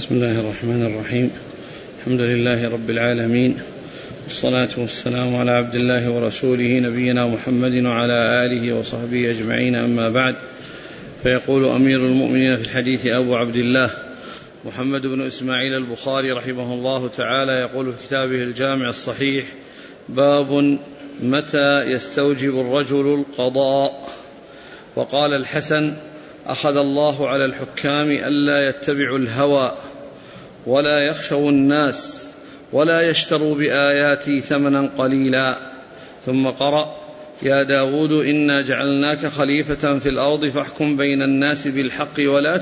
بسم الله الرحمن الرحيم. الحمد لله رب العالمين، والصلاة والسلام على عبد الله ورسوله نبينا محمد وعلى آله وصحبه أجمعين، أما بعد. فيقول أمير المؤمنين في الحديث أبو عبد الله محمد بن إسماعيل البخاري رحمه الله تعالى، يقول في كتابه الجامع الصحيح: باب متى يستوجب الرجل القضاء. وقال الحسن: أخذ الله على الحكام ألا يتبعوا الهوى ولا يخشوا الناس ولا يشتروا بآياتي ثمنا قليلا. ثم قرأ: يا داود إنا جعلناك خليفة في الأرض فاحكم بين الناس بالحق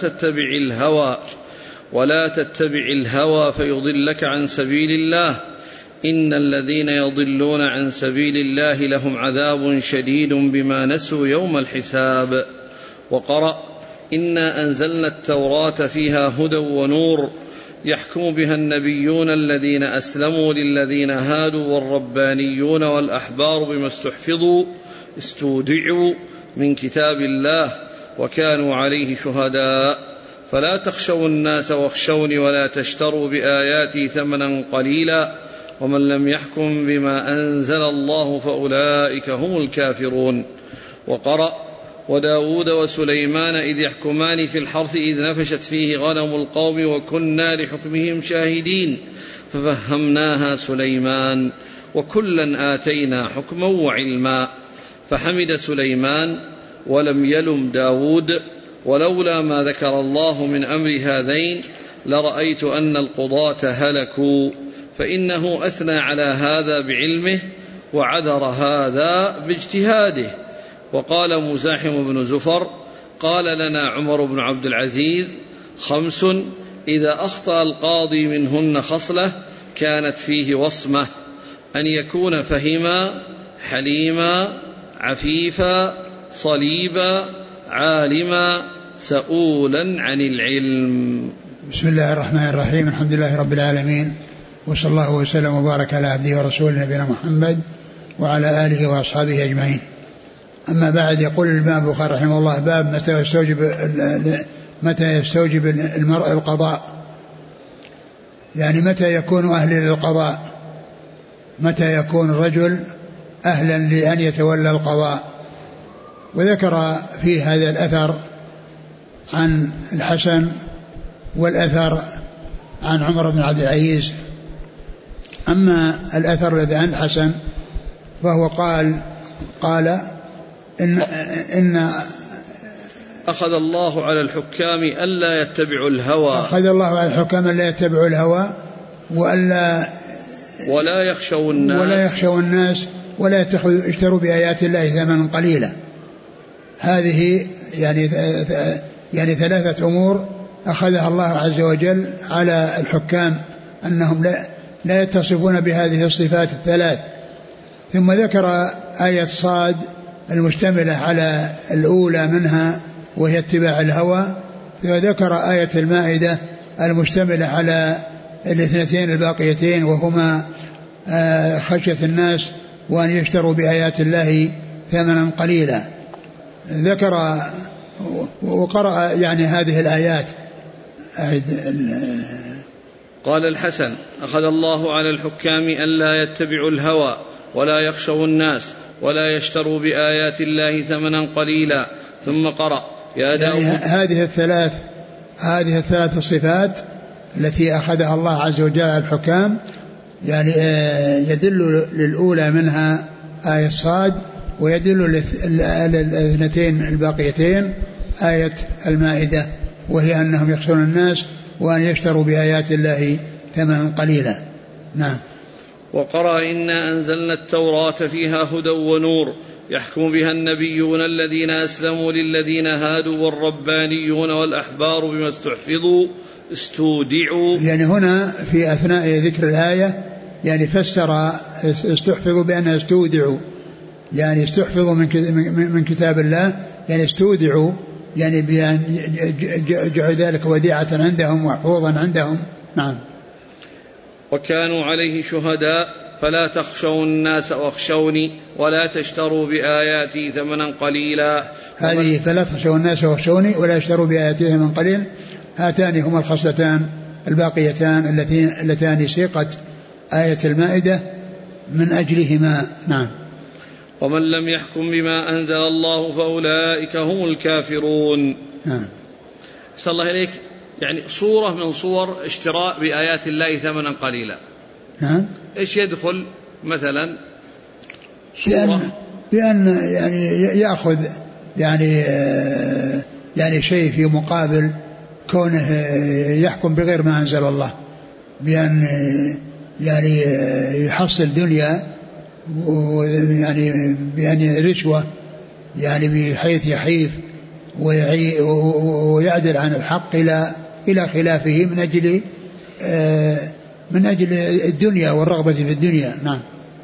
ولا تتبع الهوى فيضلك عن سبيل الله، إن الذين يضلون عن سبيل الله لهم عذاب شديد بما نسوا يوم الحساب. وقرأ: إنا أنزلنا التوراة فيها هدى ونور يحكم بها النبيون الذين أسلموا للذين هادوا والربانيون والأحبار بما استودعوا من كتاب الله وكانوا عليه شهداء، فلا تخشوا الناس واخشوني ولا تشتروا بآياتي ثمنا قليلا، ومن لم يحكم بما أنزل الله فأولئك هم الكافرون. وقرأ: وداود وسليمان إذ يحكمان في الحرث إذ نفشت فيه غنم القوم وكنا لحكمهم شاهدين ففهمناها سليمان وكلا آتينا حكما وعلما. فحمد سليمان ولم يلم داود، ولولا ما ذكر الله من أمر هذين لرأيت أن القضاة هلكوا، فإنه أثنى على هذا بعلمه وعذر هذا باجتهاده. وقال مزاحم بن زفر: قال لنا عمر بن عبد العزيز: 5 إذا أخطأ القاضي منهن خصلة كانت فيه وصمة: أن يكون فهما، حليما، عفيفا، صليبا، عالما، سؤولا عن العلم. بسم الله الرحمن الرحيم. الحمد لله رب العالمين، وصلى الله وسلم وبارك على عبده ورسوله نبينا محمد وعلى آله وأصحابه أجمعين. أما بعد، يقول الإمام البخاري رحمه الله: باب متى يستوجب المرء القضاء، يعني متى يكون أهل للقضاء، متى يكون الرجل أهلا لأن يتولى القضاء. وذكر في هذا الأثر عن الحسن والأثر عن عمر بن عبد العزيز. أما الأثر الذي عن الحسن فهو قال إن أخذ الله على الحكام ألا يتبعوا الهوى، أخذ الله على الحكام ألا يتبعوا الهوى ولا يخشوا الناس ولا يشتروا بآيات الله ثمنا قليلا. هذه يعني 3 أمور أخذها الله عز وجل على الحكام أنهم لا يتصفون بهذه الصفات الثلاث. ثم ذكر آية صاد المشتملة على الأولى منها وهي اتباع الهوى، وذكر آية المائدة المشتملة على 2 الباقيتين وهما خشية الناس وأن يشتروا بآيات الله ثمنا قليلا. ذكر وقرأ يعني هذه الآيات. قال الحسن: أخذ الله على الحكام ألا يتبعوا الهوى ولا يخشوا الناس ولا يشتروا بآيات الله ثمنا قليلا. ثم قرأ: يا داود. يعني هذه الثلاث الصفات التي أخذها الله عز وجل على الحكام، يعني يدل للأولى منها آية صاد، ويدل لل2 الباقيتين آية المائدة، وهي أنهم يخشون الناس وأن يشتروا بآيات الله ثمنا قليلا. نعم. وقرأ: إنا أنزلنا التوراة فيها هدى ونور يحكم بها النبيون الذين أسلموا للذين هادوا والربانيون والأحبار بما استودعوا. يعني هنا في أثناء ذكر الآية يعني فسر استحفظوا بأنها استودعوا، يعني استحفظوا من كتاب الله، يعني استودعوا يعني بأن جعل ذلك وديعة عندهم وحفوظا عندهم. نعم. وكانوا عليه شهداء فلا تخشوا الناس واخشوني ولا تشتروا بآياتي ثمنا قليلا. هذه فلا تخشوا الناس واخشوني ولا يشتروا بآياتي ثمنا قليلا، هاتان هما الخصلتان الباقيتان اللتان سيقت آية المائدة من أجلهما. نعم. ومن لم يحكم بما أنزل الله فأولئك هم الكافرون. نعم. صلى الله إليك، يعني صورة من صور اشتراء بآيات الله ثمنا قليلا. نعم. إيش يدخل مثلا؟ صورة بأن يعني يأخذ يعني شيء في مقابل كونه يحكم بغير ما أنزل الله، بأن يعني يحصل دنيا، ويعني بأن رشوة يعني بحيث يحيف ويعدل عن الحق إلى خلافه من أجل الدنيا والرغبة في الدنيا. نعم.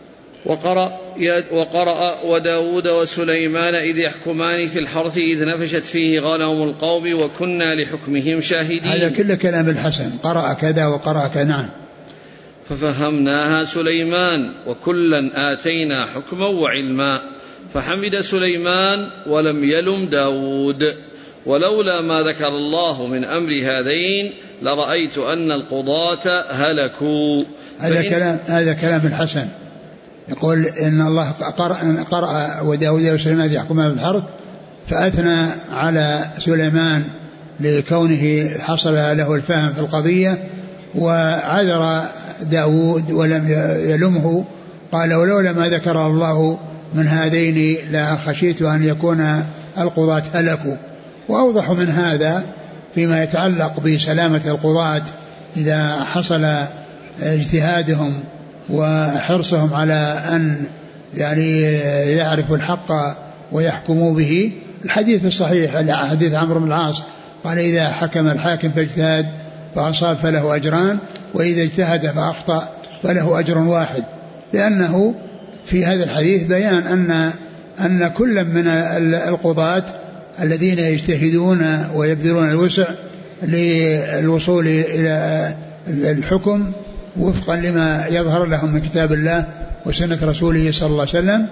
وقرأ وداود وسليمان إذ يحكمان في الحرث إذ نفشت فيه غنم القوم وكنا لحكمهم شاهدين. هذا كل كلام الحسن، قرأ كذا وقرأ كذا. نعم. ففهمناها سليمان وكلا آتينا حكما وعلما فحمد سليمان ولم يلم داود ولولا ما ذكر الله من أمر هذين لرأيت أن القضاة هلكوا. هذا كلام الحسن، يقول إن الله قرأ وداود وسليمان يحكمان في الحرث، فأثنى على سليمان لكونه حصل له الفهم في القضية، وعذر داود ولم يلمه، قال ولولا ما ذكر الله من هذين لا خشيت أن يكون القضاة هلكوا. وأوضح من هذا فيما يتعلق بسلامة القضاة إذا حصل اجتهادهم وحرصهم على أن يعني يعرفوا الحق ويحكموا به. الحديث الصحيح حديث عمرو بن العاص قال إذا حكم الحاكم فاجتهد فأصاب فله أجران، وإذا اجتهد فأخطأ فله أجر واحد، لأنه في هذا الحديث بيان أن كل من القضاة الذين يجتهدون ويبذلون الوسع للوصول إلى الحكم وفقا لما يظهر لهم من كتاب الله وسنة رسوله صلى الله عليه وسلم،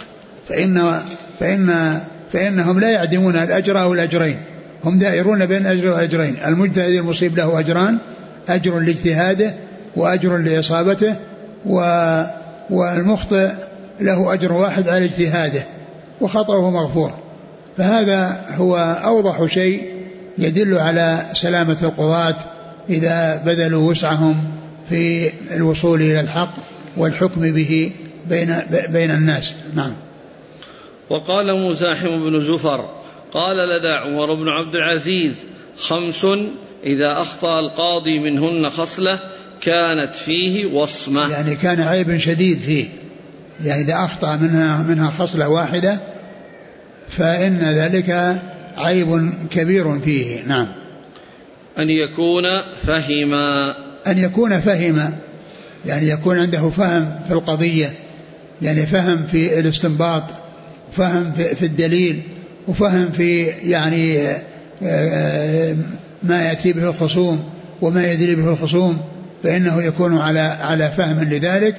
فإنهم لا يعدمون الأجر أو الأجرين، هم دائرون بين الأجر والأجرين. المجتهد المصيب له أجران، أجر لاجتهاده وأجر لإصابته، والمخطئ له أجر واحد على اجتهاده وخطأه مغفور. فهذا هو أوضح شيء يدل على سلامة القضاة إذا بذلوا وسعهم في الوصول إلى الحق والحكم به بين الناس. نعم. وقال مزاحم بن زفر قال لدى عمر بن عبد العزيز 5 إذا أخطأ القاضي منهن خصلة كانت فيه وصمة، يعني كان عيب شديد فيه، يعني إذا أخطأ منها خصلة واحدة فإن ذلك عيب كبير فيه. نعم. أن يكون فهما، يعني يكون عنده فهم في القضية، يعني فهم في الاستنباط، فهم في الدليل، وفهم في يعني ما يأتي به الخصوم وما يدري به الخصوم، فإنه يكون على فهم لذلك.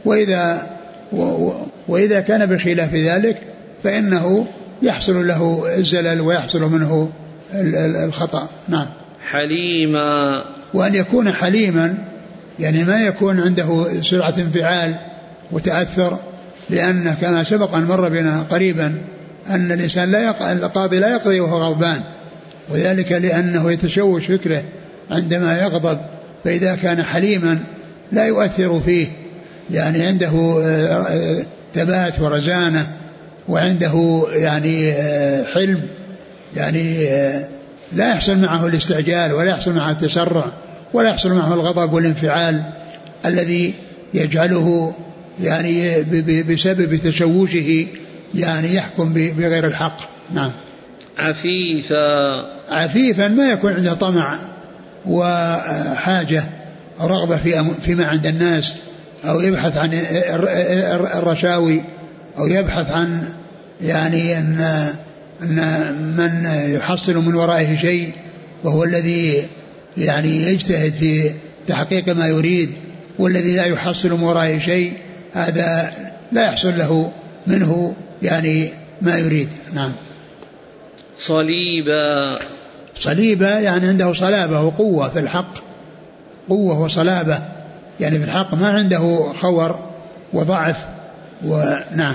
وإذا كان بخلاف ذلك فإنه يحصل له الزلل ويحصل منه الخطأ. نعم. حليما، وأن يكون حليما، يعني ما يكون عنده سرعة انفعال وتأثر، لأن كما سبق أن مر بنا قريبا أن الإنسان القاضي لا يقضي وهو غضبان، وذلك لأنه يتشوش فكره عندما يغضب، فإذا كان حليما لا يؤثر فيه، يعني عنده ثبات ورزانة، وعنده يعني حلم، يعني لا يحصل معه الاستعجال ولا يحصل معه التسرع ولا يحصل معه الغضب والانفعال الذي يجعله يعني بسبب تشوشه يعني يحكم بغير الحق. نعم. عفيفا ما يكون عنده طمع وحاجة أو رغبة فيما عند الناس، أو يبحث عن الرشاوي، أو يبحث عن يعني أن من يحصل من ورائه شيء، وهو الذي يعني يجتهد في تحقيق ما يريد، والذي لا يحصل من ورائه شيء هذا لا يحصل له منه يعني ما يريد. نعم. صليبا يعني عنده صلابة وقوة في الحق، قوة وصلابة يعني في الحق، ما عنده خور وضعف. ونعم.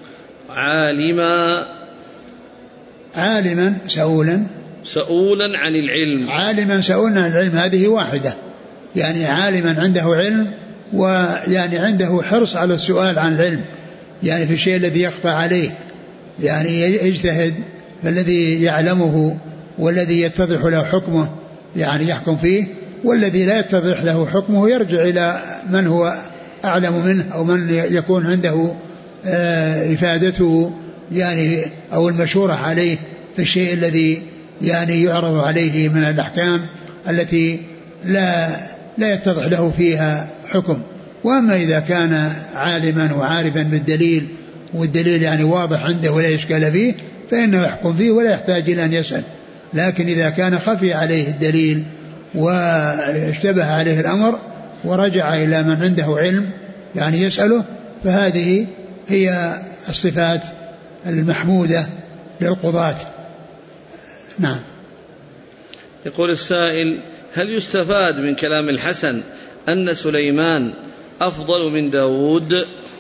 عالما سؤولا عن العلم. عالما سؤولا عن العلم هذه واحدة، يعني عالما عنده علم ويعني عنده حرص على السؤال عن العلم، يعني في الشيء الذي يخفى عليه يعني يجتهد فالذي يعلمه والذي يتضح له حكمه يعني يحكم فيه، والذي لا يتضح له حكمه يرجع إلى من هو أعلم منه أو من يكون عنده إفادته يعني أو المشورة عليه في الشيء الذي يعني يعرض عليه من الأحكام التي لا يتضح له فيها حكم. وأما إذا كان عالما وعارفا بالدليل والدليل يعني واضح عنده ولا إشكال فيه فإنه يحكم فيه ولا يحتاج إلى أن يسأل. لكن إذا كان خفي عليه الدليل واشتبه عليه الأمر ورجع إلى من عنده علم يعني يسأله، فهذه هي الصفات المحمودة للقضاة. نعم. يقول السائل: هل يستفاد من كلام الحسن أن سليمان أفضل من داود؟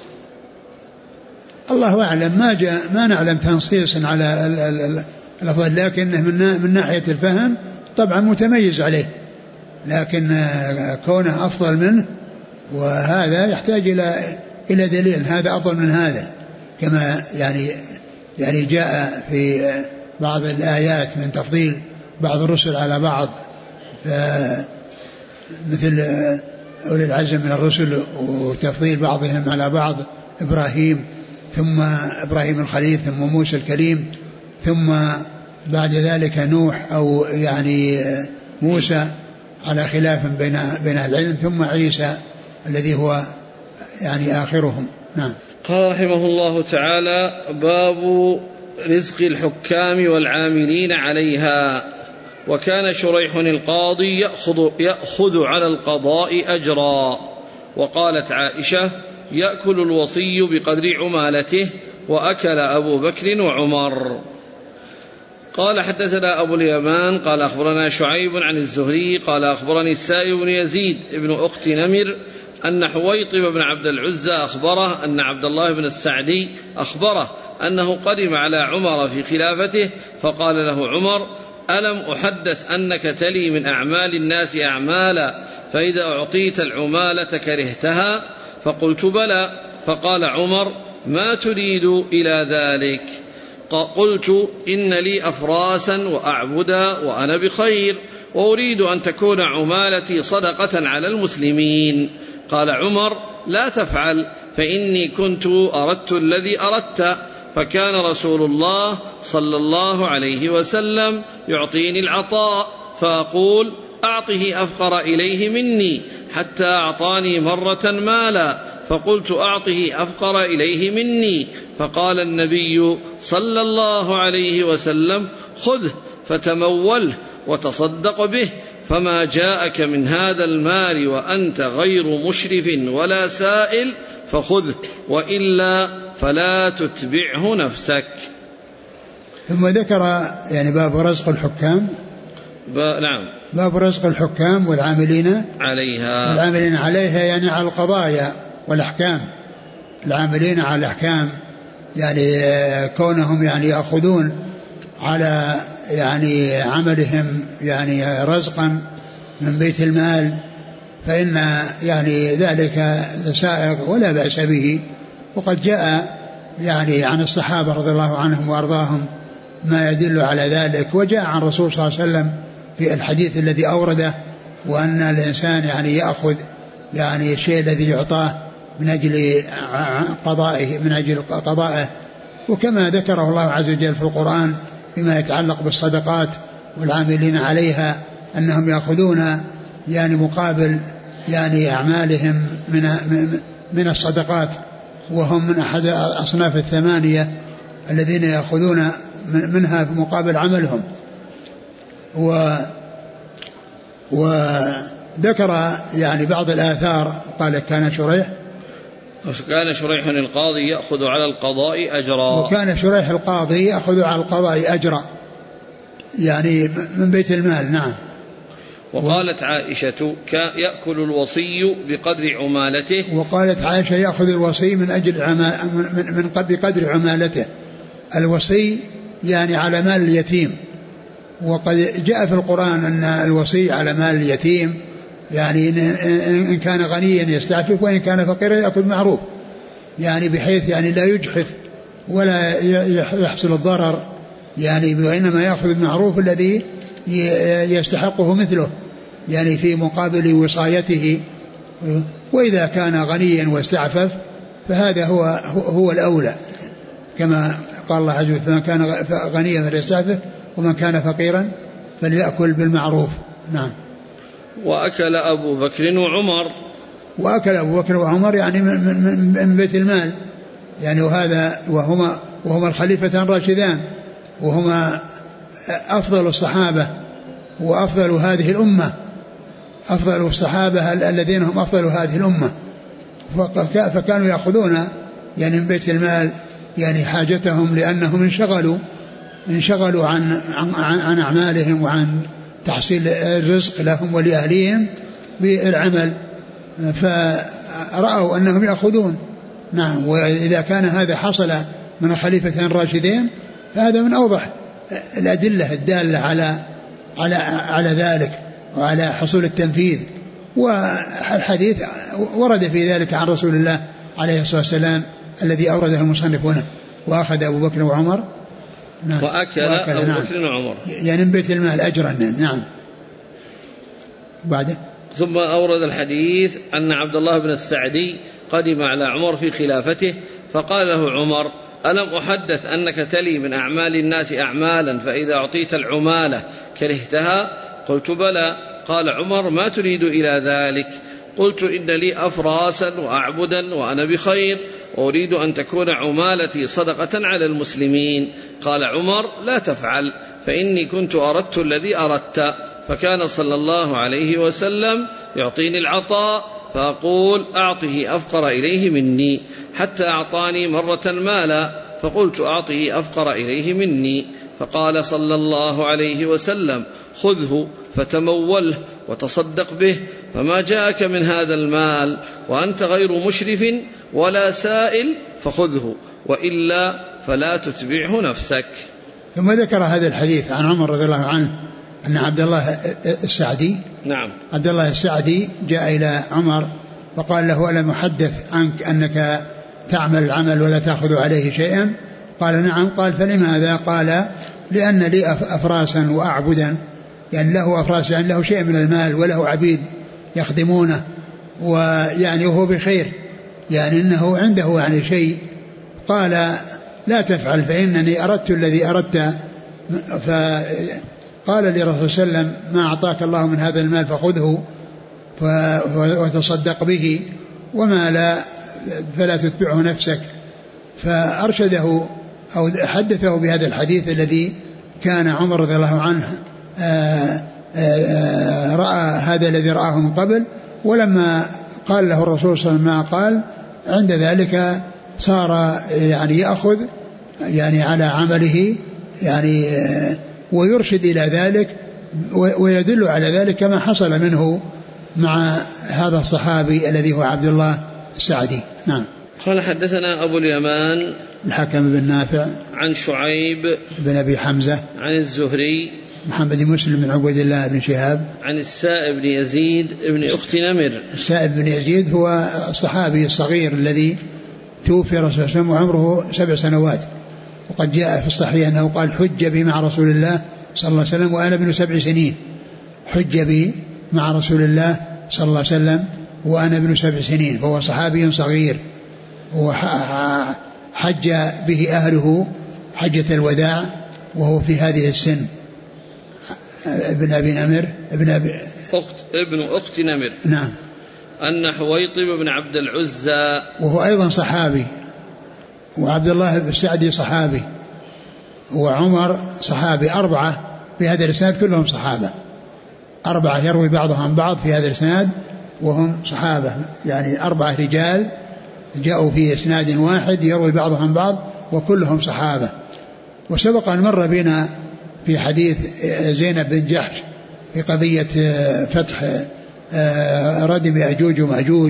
الله أعلم، ما نعلم تنصيص على الأفضل، لكنه من ناحية الفهم طبعا متميز عليه، لكن كونه أفضل منه وهذا يحتاج إلى دليل هذا أفضل من هذا، كما يعني جاء في بعض الآيات من تفضيل بعض الرسل على بعض، مثل أولي العزم من الرسل وتفضيل بعضهم على بعض، إبراهيم ثم إبراهيم الخليل ثم موسى الكليم ثم بعد ذلك نوح أو يعني موسى على خلاف بين العلم ثم عيسى الذي هو يعني آخرهم. نعم. قال رحمه الله تعالى: باب رزق الحكام والعاملين عليها. وكان شريح القاضي يأخذ على القضاء أجرا. وقالت عائشة: يأكل الوصي بقدر عمالته، وأكل أبو بكر وعمر. قال: حدثنا أبو اليمان قال أخبرنا شعيب عن الزهري قال أخبرني السائب بن يزيد ابن أخت نمر أن حويطب بن عبد العزى أخبره أن عبد الله بن السعدي أخبره أنه قدم على عمر في خلافته، فقال له عمر: ألم أحدث أنك تلي من أعمال الناس أعمالا، فإذا أعطيت العمالة كرهتها؟ فقلت: بلى. فقال عمر: ما تريد إلى ذلك؟ قلت: إن لي أفراسا وأعبدا وأنا بخير، وأريد أن تكون عمالتي صدقة على المسلمين. قال عمر: لا تفعل، فإني كنت أردت الذي أردت، فكان رسول الله صلى الله عليه وسلم يعطيني العطاء، فأقول: أعطه أفقر إليه مني، حتى أعطاني مرة مالا، فقلت: أعطه أفقر إليه مني، فقال النبي صلى الله عليه وسلم: خذه فتموله وتصدق به، فما جاءك من هذا المال وأنت غير مشرف ولا سائل فخذه، وإلا فلا تتبعه نفسك. ثم ذكر يعني باب رزق الحكام. نعم. باب رزق الحكام والعاملين عليها يعني على القضايا والأحكام. العاملين على الأحكام يعني كونهم يعني يأخذون على يعني عملهم يعني رزقا من بيت المال، فإن يعني ذلك سائغ ولا بأس به. وقد جاء يعني عن الصحابة رضي الله عنهم وأرضاهم ما يدل على ذلك، وجاء عن الرسول صلى الله عليه وسلم في الحديث الذي أورده، وأن الإنسان يعني يأخذ يعني الشيء الذي يعطاه من أجل قضائه، وكما ذكره الله عز وجل في القرآن فيما يتعلق بالصدقات والعاملين عليها أنهم يأخذون يعني مقابل يعني أعمالهم من الصدقات، وهم من أحد أصناف الثمانية الذين يأخذون منها مقابل عملهم. وذكر يعني بعض الآثار قال: كان شريح القاضي يأخذ على القضاء أجرا. وكان شريح القاضي يأخذ على القضاء أجرا يعني من بيت المال. نعم. وقالت عائشة يأكل الوصي بقدر عمالته. وقالت عائشة يأخذ الوصي من أجل بقدر عمالته. الوصي يعني على مال اليتيم، وقد جاء في القرآن أن الوصي على مال اليتيم، يعني إن كان غنيا يستعفف وإن كان فقيرا يأكل معروف، يعني بحيث يعني لا يجحف ولا يحصل الضرر، يعني وإنما يأخذ المعروف الذي يستحقه مثله، يعني في مقابل وصايته. وإذا كان غنيا واستعفف فهذا هو الأولى، كما قال الله عز وجل: فمن كان غنيا فليستعفف ومن كان فقيرا فليأكل بالمعروف. نعم. وأكل أبو بكر وعمر. وأكل أبو بكر وعمر يعني من بيت المال، يعني وهما الخليفتان الراشدان، وهما أفضل الصحابة وأفضل هذه الأمة، أفضل الصحابة الذين هم أفضل هذه الأمة، فكانوا يأخذون يعني من بيت المال يعني حاجتهم، لأنهم انشغلوا عن أعمالهم وعن تحصيل الرزق لهم ولأهليهم بالعمل، فرأوا أنهم يأخذون. نعم. وإذا كان هذا حصل من الخليفتين الراشدين فهذا من أوضح الأدلة الدالة على ذلك وعلى حصول التنفيذ. والحديث ورد في ذلك عن رسول الله عليه الصلاة والسلام الذي أورده المصنف هنا: وأخذ أبو بكر وعمر. نعم. وأكل أبو بكر وعمر يعني من بيت المال أجرا. نعم. بعده ثم أورد الحديث أن عبد الله بن السعدي قدم على عمر في خلافته فقال له عمر: ألم أحدث أنك تلي من أعمال الناس أعمالا فإذا أعطيت العمالة كرهتها؟ قلت: بلى. قال عمر: ما تريد إلى ذلك؟ قلت: إن لي أفراسا وأعبدا وأنا بخير، وأريد أن تكون عمالتي صدقة على المسلمين. قال عمر: لا تفعل، فإني كنت أردت الذي أردت. فكان صلى الله عليه وسلم يعطيني العطاء فأقول: أعطه أفقر إليه مني، حتى أعطاني مرة مالا فقلت: أعطه أفقر إليه مني، فقال صلى الله عليه وسلم: خذه فتموله وتصدق به، فما جاءك من هذا المال وأنت غير مشرف ولا سائل فخذه، وإلا فلا تتبعه نفسك. ثم ذكر هذا الحديث عن عمر رضي الله عنه أن عبد الله السعدي، نعم، عبد الله السعدي جاء إلى عمر فقال له: ألم أحدث عنك أنك تعمل العمل ولا تأخذ عليه شيئا؟ قال: نعم. قال: فلماذا؟ قال: لأن لي أفراسا وأعبدا، يعني له أفراس، يعني له شيء من المال وله عبيد يخدمونه، ويعني وهو بخير، يعني إنه عنده يعني شيء. قال: لا تفعل، فإنني أردت الذي أردت. فقال لرسول صلى الله عليه وسلم: ما أعطاك الله من هذا المال فخذه وتصدق به، وما لا فلا تتبعه نفسك. فأرشده أو حدثه بهذا الحديث الذي كان عمر رضي الله عنه رأى هذا الذي رآه من قبل، ولما قال له الرسول صلى الله عليه وسلم ما قال عند ذلك صار يعني يأخذ يعني على عمله، يعني ويرشد إلى ذلك ويدل على ذلك كما حصل منه مع هذا الصحابي الذي هو عبد الله السعدي. نعم. قال: حدثنا أبو اليمان الحكم بن نافع عن شعيب بن أبي حمزة عن الزهري محمد بن مسلم بن عبد الله بن شهاب عن السائب بن يزيد بن أخت نمر. السائب بن يزيد هو الصحابي الصغير الذي توفي رسول الله صلى الله عليه وسلم وعمره 7 سنوات، وقد جاء في الصحيح أنه قال: حج بي مع رسول الله صلى الله عليه وسلم وأنا ابن 7 سنين. حج بي مع رسول الله صلى الله عليه وسلم وأنا ابن 7 سنين، فهو صحابي صغير، وحج به أهله حجة الوداع وهو في هذه السن. ابن أبي نمر ابن أخت نمر. نعم. أن حويطب بن عبد العزى وهو أيضا صحابي، وعبد الله السعدي صحابي، وعمر صحابي. 4 في هذا الإسناد كلهم صحابة، 4 يروي بعضهم عن بعض في هذا الإسناد وهم صحابة، يعني 4 رجال جاءوا في إسناد واحد يروي بعضهم عن بعض وكلهم صحابة. وسبق أن مر بنا في حديث زينب بن جحش في قضية فتح ردم يأجوج ومأجوج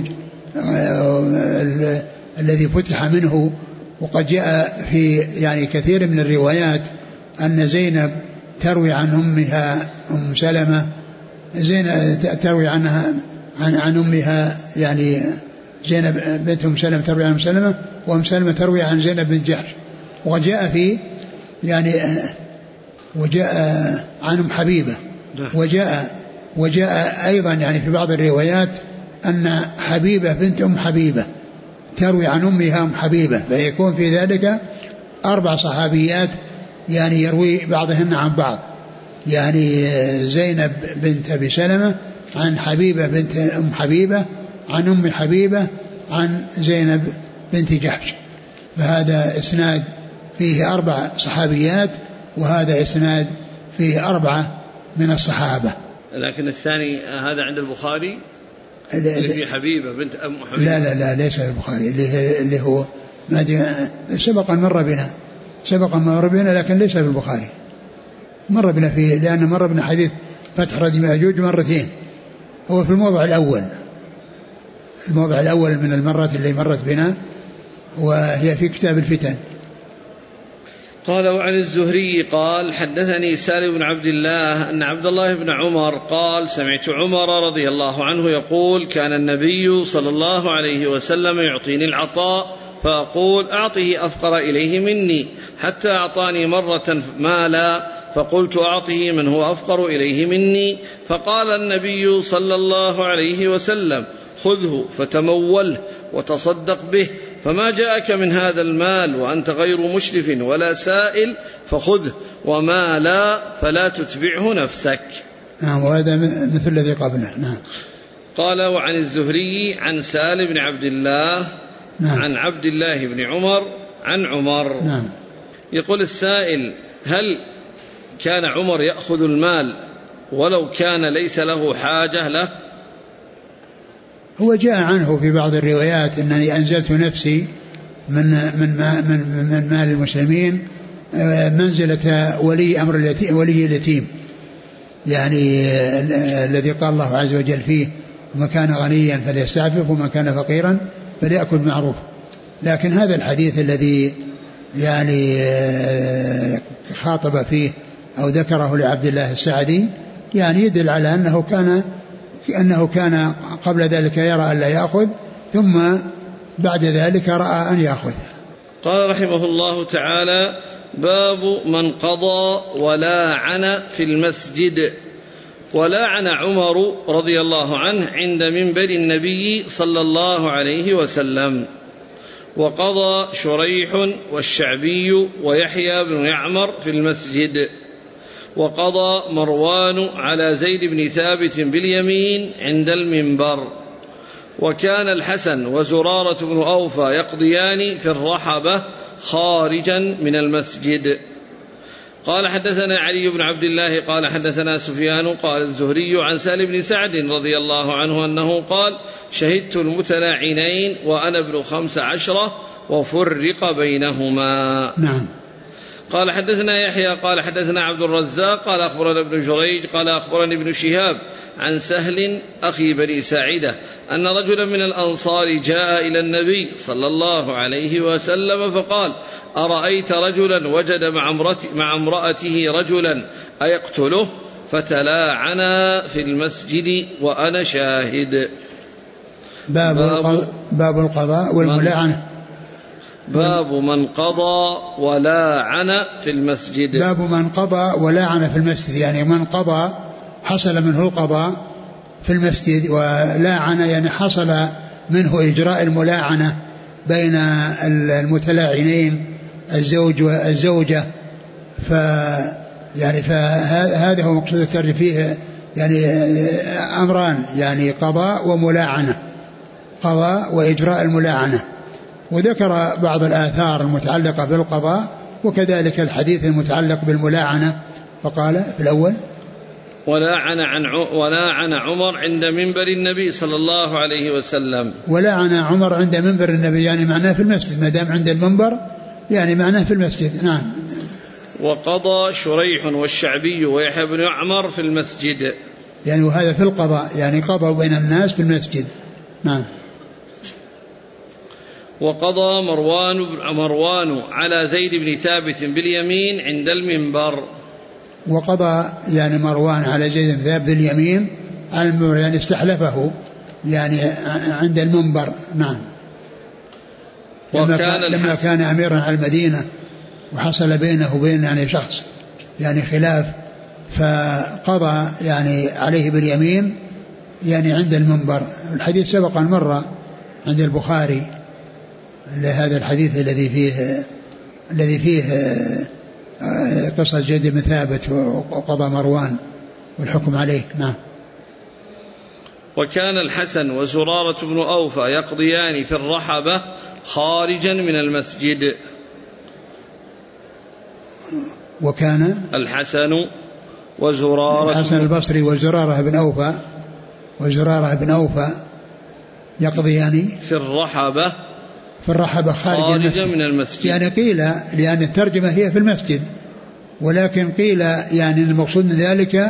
الذي فتح منه. وقد جاء في يعني كثير من الروايات أن زينب تروي عن أمها أم سلمة، زينب تروي عنها عن أمها يعني زينب بنت أم سلمة تروي عن أم سلمة، وأم سلمة تروي عن زينب بن جحش. وجاء في يعني وجاء عن أم حبيبة، وجاء أيضا يعني في بعض الروايات أن حبيبة بنت أم حبيبة تروي عن أمها أم حبيبة، فيكون في ذلك 4 صحابيات يعني يروي بعضهن عن بعض، يعني زينب بنت أبي سلمة عن حبيبة بنت أم حبيبة عن أم حبيبة عن زينب بنت جحش. فهذا إسناد فيه 4 صحابيات، وهذا إسناد فيه 4 من الصحابة. لكن الثاني هذا عند البخاري اللي في حبيبة بنت أم حبيبة. لا ليس في البخاري، اللي هو سبق مر بنا لكن ليس في البخاري. مر بنا فيه لأن مر بنا حديث فتح ردم يأجوج مرتين، هو في الموضع الأول من المرات اللي مرت بنا، وهي في كتاب الفتن. قال وعن الزهري قال حدثني سالم بن عبد الله أن عبد الله بن عمر قال سمعت عمر رضي الله عنه يقول كان النبي صلى الله عليه وسلم يعطيني العطاء فأقول أعطه أفقر إليه مني، حتى أعطاني مرة مالا فقلت أعطه من هو أفقر إليه مني، فقال النبي صلى الله عليه وسلم خذه فتموله وتصدق به، فما جاءك من هذا المال وأنت غير مشرف ولا سائل فخذه، وما لا فلا تتبعه نفسك. نعم، وهذا مثل الذي قبله. نعم. قال وعن الزهري عن سالم بن عبد الله نعم. عن عبد الله بن عمر عن عمر. نعم. يقول السائل هل كان عمر يأخذ المال ولو كان ليس له حاجة له؟ هو جاء عنه في بعض الروايات أنني أنزلت نفسي من مال المسلمين منزلة ولي أمر ولي اليتيم، يعني الذي قال الله عز وجل فيه وما كان غنيا فليستعفف وما كان فقيرا فليأكل معروف. لكن هذا الحديث الذي يعني خاطب فيه أو ذكره لعبد الله السعدي يعني يدل على أنه كان قبل ذلك يرى أن لا يأخذ، ثم بعد ذلك رأى أن يأخذ. قال رحمه الله تعالى باب من قضى ولاعن في المسجد. ولاعن عمر رضي الله عنه عند منبر النبي صلى الله عليه وسلم، وقضى شريح والشعبي ويحيى بن يعمر في المسجد، وقضى مروان على زيد بن ثابت باليمين عند المنبر، وكان الحسن وزرارة بن أوفى يقضيان في الرحبة خارجا من المسجد. قال حدثنا علي بن عبد الله قال حدثنا سفيان قال الزهري عن سالم بن سعد رضي الله عنه أنه قال شهدت المتلاعنين وأنا ابن 15 وفرق بينهما. نعم. قال حدثنا يحيى قال حدثنا عبد الرزاق قال أخبرنا ابن جريج قال أخبرني ابن شهاب عن سهل أخي بني ساعدة أن رجلا من الأنصار جاء إلى النبي صلى الله عليه وسلم فقال أرأيت رجلا وجد مع امرأته رجلا أيقتله؟ فتلاعنا في المسجد وأنا شاهد. باب القضاء والملاعنة. باب من قضى ولاعن في المسجد. باب من قضى ولاعن في المسجد، يعني من قضى حصل منه القضاء في المسجد، ولاعن يعني حصل منه إجراء الملاعنة بين المتلاعنين الزوج والزوجة. فهذا هو مقصود الترجمة فيه، يعني أمران، يعني قضاء وملاعنة، قضاء وإجراء الملاعنة. وذكر بعض الآثار المتعلقة بالقضاء وكذلك الحديث المتعلق بالملاعنة، فقال في الأول ولاعن عمر عند منبر النبي صلى الله عليه وسلم. ولاعن عمر عند منبر النبي، يعني معناه في المسجد، ما دام عند المنبر يعني معناه في المسجد. نعم. وقضى شريح والشعبي ويحيى بن يعمر في المسجد. يعني وهذا في القضاء، يعني قضوا بين الناس في المسجد. نعم. وقضى مروان على زيد بن ثابت باليمين عند المنبر. وقضى يعني مروان على زيد بن ثابت باليمين على المنبر، يعني استحلفه يعني عند المنبر. نعم. لما كان أميرا على المدينة وحصل بينه وبين يعني شخص يعني خلاف، فقضى يعني عليه باليمين يعني عند المنبر. الحديث سبق مرة عند البخاري لهذا الحديث الذي فيه قصة زيد بن ثابت وقضى مروان والحكم عليه. نعم. وكان الحسن وزرارة بن أوفى يقضيان في الرحبة خارجا من المسجد. وكان الحسن وزرارة الحسن البصري وزرارة بن أوفى يقضيان في الرحبة خارجا من المسجد. يعني قيل لأن الترجمة هي في المسجد، ولكن قيل يعني المقصود من ذلك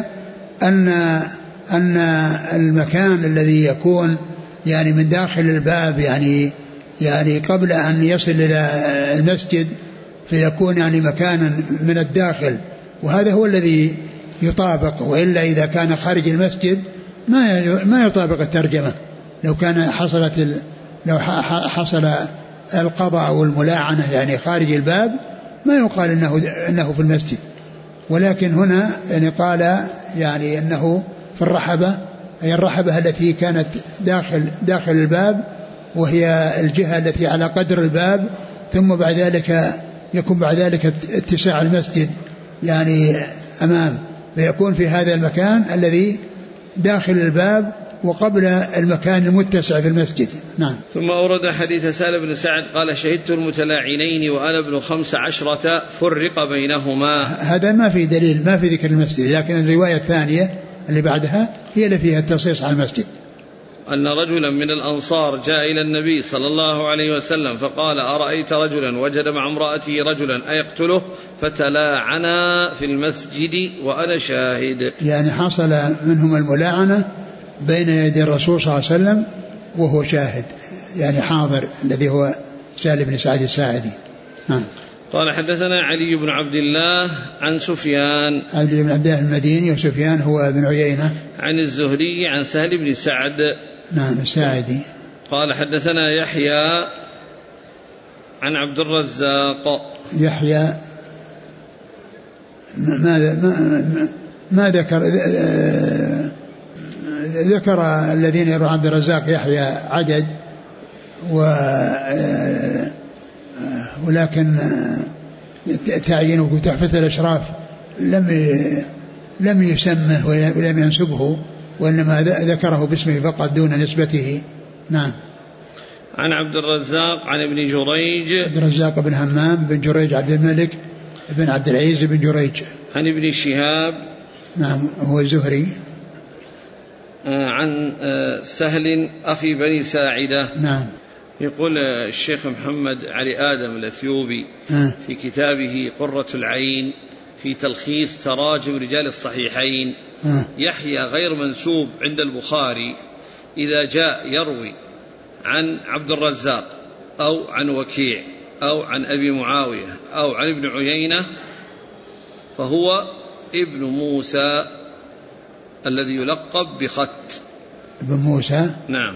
أن المكان الذي يكون يعني من داخل الباب يعني قبل أن يصل إلى المسجد فيكون يعني مكانا من الداخل، وهذا هو الذي يطابق. وإلا إذا كان خارج المسجد ما يطابق الترجمة. لو حصل القضاء والملاعنة يعني خارج الباب ما يقال إنه في المسجد، ولكن هنا يعني قال يعني أنه في الرحبة، أي الرحبة التي كانت داخل الباب، وهي الجهة التي على قدر الباب، ثم بعد ذلك يكون بعد ذلك اتساع المسجد يعني أمام، فيكون في هذا المكان الذي داخل الباب وقبل المكان المتسع في المسجد. نعم. ثم أورد حديث سهل بن سعد قال شهدت المتلاعنين وأنا ابن 15 فرق بينهما. هذا ما في دليل، ما في ذكر المسجد، لكن الرواية الثانية اللي بعدها هي اللي فيها التصيص على المسجد. أن رجلا من الأنصار جاء إلى النبي صلى الله عليه وسلم فقال أرأيت رجلا وجد مع امرأته رجلا أيقتله؟ فتلاعنا في المسجد وأنا شاهد. يعني حصل منهم الملاعنة بين يدي الرسول صلى الله عليه وسلم وهو شاهد، يعني حاضر، الذي هو سهل بن سعد الساعدي. قال حدثنا علي بن عبد الله عن سفيان، علي بن عبد الله المديني، وسفيان هو بن عيينة، عن الزهري عن سهل بن سعد الساعدي. قال حدثنا يحيى عن عبد الرزاق. يحيى ما ذكر الذين يروون عبد الرزاق يحيى عدد، ولكن تعيينه في تحفة الأشراف لم يسمه ولم ينسبه، وإنما ذكره باسمه فقط دون نسبته. نعم. عن عبد الرزاق عن ابن جريج، عبد الرزاق بن همام بن جريج عبد الملك بن عبد العزيز بن جريج، عن ابن شهاب، نعم هو الزهري، عن سهل أخي بني ساعدة. نعم. يقول الشيخ محمد علي آدم الأثيوبي في كتابه قرة العين في تلخيص تراجم رجال الصحيحين يحيى غير منسوب عند البخاري إذا جاء يروي عن عبد الرزاق أو عن وكيع أو عن أبي معاوية أو عن ابن عيينة فهو ابن موسى الذي يلقب بخت. ابن موسى. نعم.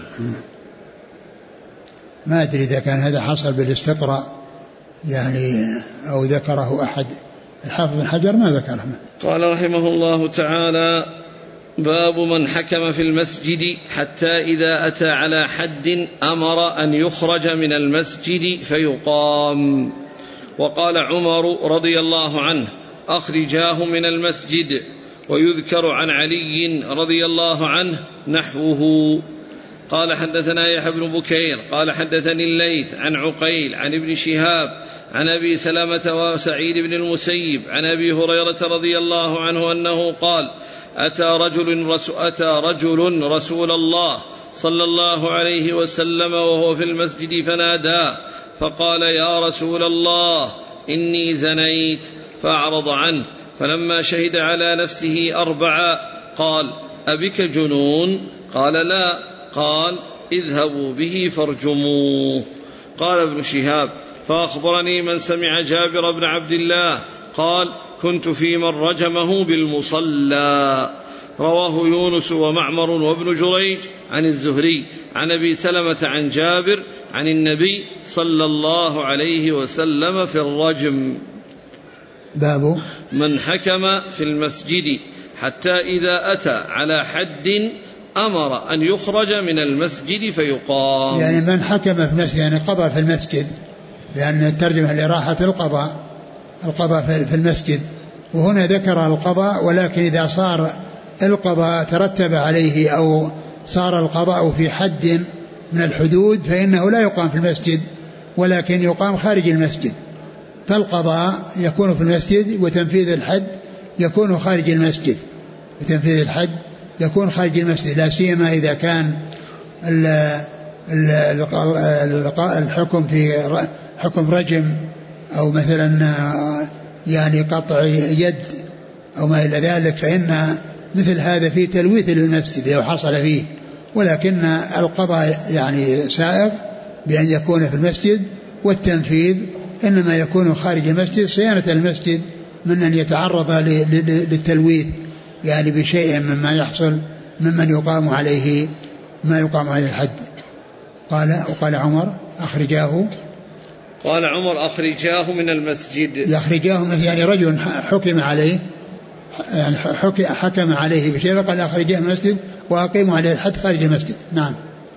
ما أدري إذا كان هذا حصل بالاستقراء يعني أو ذكره أحد. الحافظ بن حجر ما ذكره. قال رحمه الله تعالى: باب من حكم في المسجد حتى إذا أتى على حد أمر أن يخرج من المسجد فيقام. وقال عمر رضي الله عنه: أخرجاه من المسجد. ويذكر عن علي رضي الله عنه نحوه. قال حدثنا يحيى بن بكير قال حدثني الليث عن عقيل عن ابن شهاب عن أبي سلمة وسعيد بن المسيب عن أبي هريرة رضي الله عنه أنه قال: أتى رجل رسول الله صلى الله عليه وسلم وهو في المسجد فناداه فقال: يا رسول الله إني زنيت. فأعرض عنه، فلما شهد على نفسه 4 قال: أبك جنون؟ قال: لا. قال: اذهبوا به فارجموه. قال ابن شهاب: فأخبرني من سمع جابر بن عبد الله قال: كنت في من رجمه بالمصلى. رواه يونس ومعمر وابن جريج عن الزهري عن أبي سلمة عن جابر عن النبي صلى الله عليه وسلم في الرجم. باب من حكم في المسجد حتى إذا أتى على حد أمر أن يخرج من المسجد فيقام. يعني من حكم في المسجد يعني قضى في المسجد، لأن الترجمة لراحة القضاء في المسجد، وهنا ذكر القضاء، ولكن إذا صار القضاء ترتب عليه أو صار القضاء في حد من الحدود فإنه لا يقام في المسجد ولكن يقام خارج المسجد. فالقضاء يكون في المسجد وتنفيذ الحد يكون خارج المسجد، لا سيما إذا كان الحكم في حكم رجم أو مثلا يعني قطع يد أو ما إلى ذلك، فإن مثل هذا فيه تلويث للمسجد لو حصل فيه، ولكن القضاء يعني سائغ بأن يكون في المسجد، والتنفيذ إنما يكون خارج المسجد صيانة المسجد من أن يتعرض للتلويث يعني بشيء مما يحصل ممن يقام عليه الحد. وقال عمر: أخرجاه. قال عمر: أخرجاه من المسجد. يخرجاه يعني رجل حكم عليه، يعني حكم عليه بشيء فقال: أخرجاه من المسجد وأقيموا عليه الحد خارج المسجد. نعم.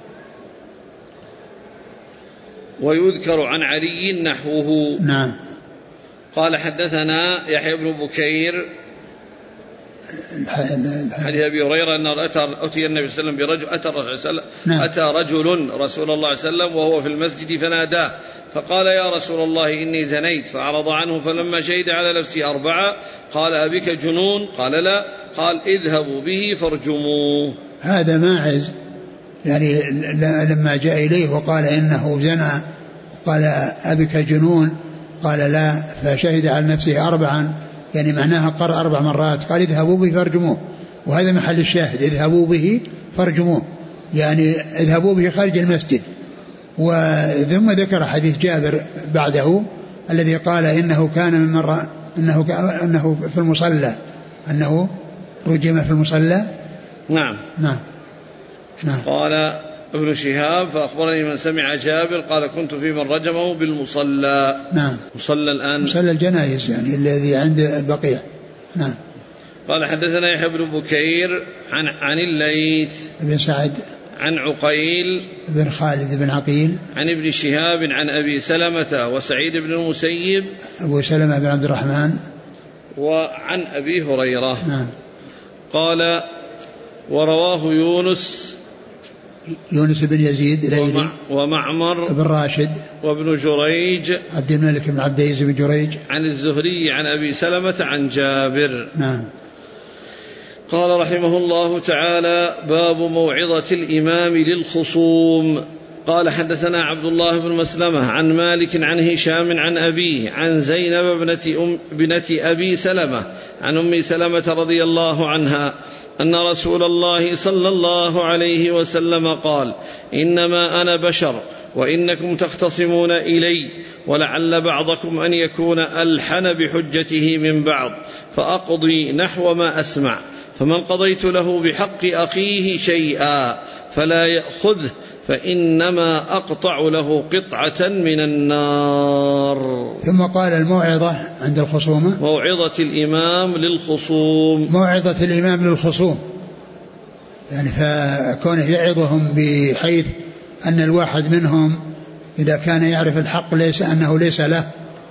ويذكر عن علي نحوه. نعم. قال: حدثنا يحيى بن بكير حديث أبي هريرة أنه أتي النبي صلى الله عليه وسلم أتى رجل رسول الله صلى الله عليه وسلم وهو في المسجد فناداه فقال: يا رسول الله إني زنيت، فأعرض عنه، فلما شهد على نفسه 4 قال: أبك جنون؟ قال: لا. قال: اذهبوا به فارجموه. هذا ماعز يعني لما جاء إليه وقال إنه زنى قال: أبك جنون؟ قال: لا. فشهد على نفسه 4 يعني معناها قرأ 4 مرات، قال: اذهبوا به فارجموه. وهذا محل الشاهد، اذهبوا به فارجموه، يعني اذهبوا به خارج المسجد. وثم ذكر حديث جابر بعده الذي قال إنه كان من مرة أنه في المصلى، أنه رجم في المصلى. نعم. قال ابن شهاب: فأخبرني من سمع جابر قال: كنت في من رجمه بالمصلى. نعم. مصلى الآن مصلى الجنائز يعني الذي عند البقيع. نعم. قال: حدثنا يحيى بن بكير عن الليث بن سعد عن عقيل بن خالد بن عقيل عن ابن شهاب عن أبي سلمة وسعيد بن المسيب أبو سلمة بن عبد الرحمن وعن أبي هريرة. نعم. قال: ورواه يونس بن يزيد الأيلي ومعمر بن راشد وابن جريج عبد الملك بن عبد العزيز بن جريج عن الزهري عن أبي سلمة عن جابر. نعم. قال رحمه الله تعالى: باب موعظة الإمام للخصوم. قال: حدثنا عبد الله بن مسلمة عن مالك عن هشام عن أبيه عن زينب بنت أبي سلمة عن أم سلمة رضي الله عنها أن رسول الله صلى الله عليه وسلم قال: إنما أنا بشر وإنكم تختصمون إلي، ولعل بعضكم أن يكون ألحن بحجته من بعض، فأقضي نحو ما أسمع، فمن قضيت له بحق أخيه شيئا فلا يأخذه، فإنما أقطع له قطعة من النار. ثم قال: الموعظة عند الخصومة، موعظة الإمام للخصوم. موعظة الإمام للخصوم يعني فكونه يعظهم بحيث أن الواحد منهم إذا كان يعرف الحق أنه ليس له،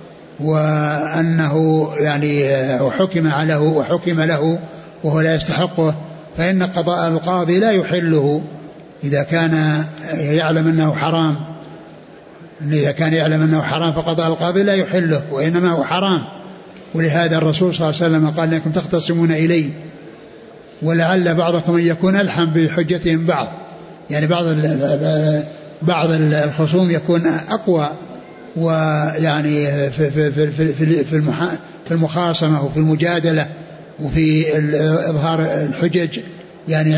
وأنه يعني وحكم له وهو لا يستحقه، فإن قضاء القاضي لا يحله إذا كان يعلم أنه حرام. إذا كان يعلم أنه حرام فقضاء القاضي لا يحله وإنما هو حرام. ولهذا الرسول صلى الله عليه وسلم قال: إنكم تختصمون إلي ولعل بعضكم أن يكون ألحن بحجتهم بعض، يعني بعض الخصوم يكون أقوى ويعني المخاصمة وفي المجادلة وفي إظهار الحجج، يعني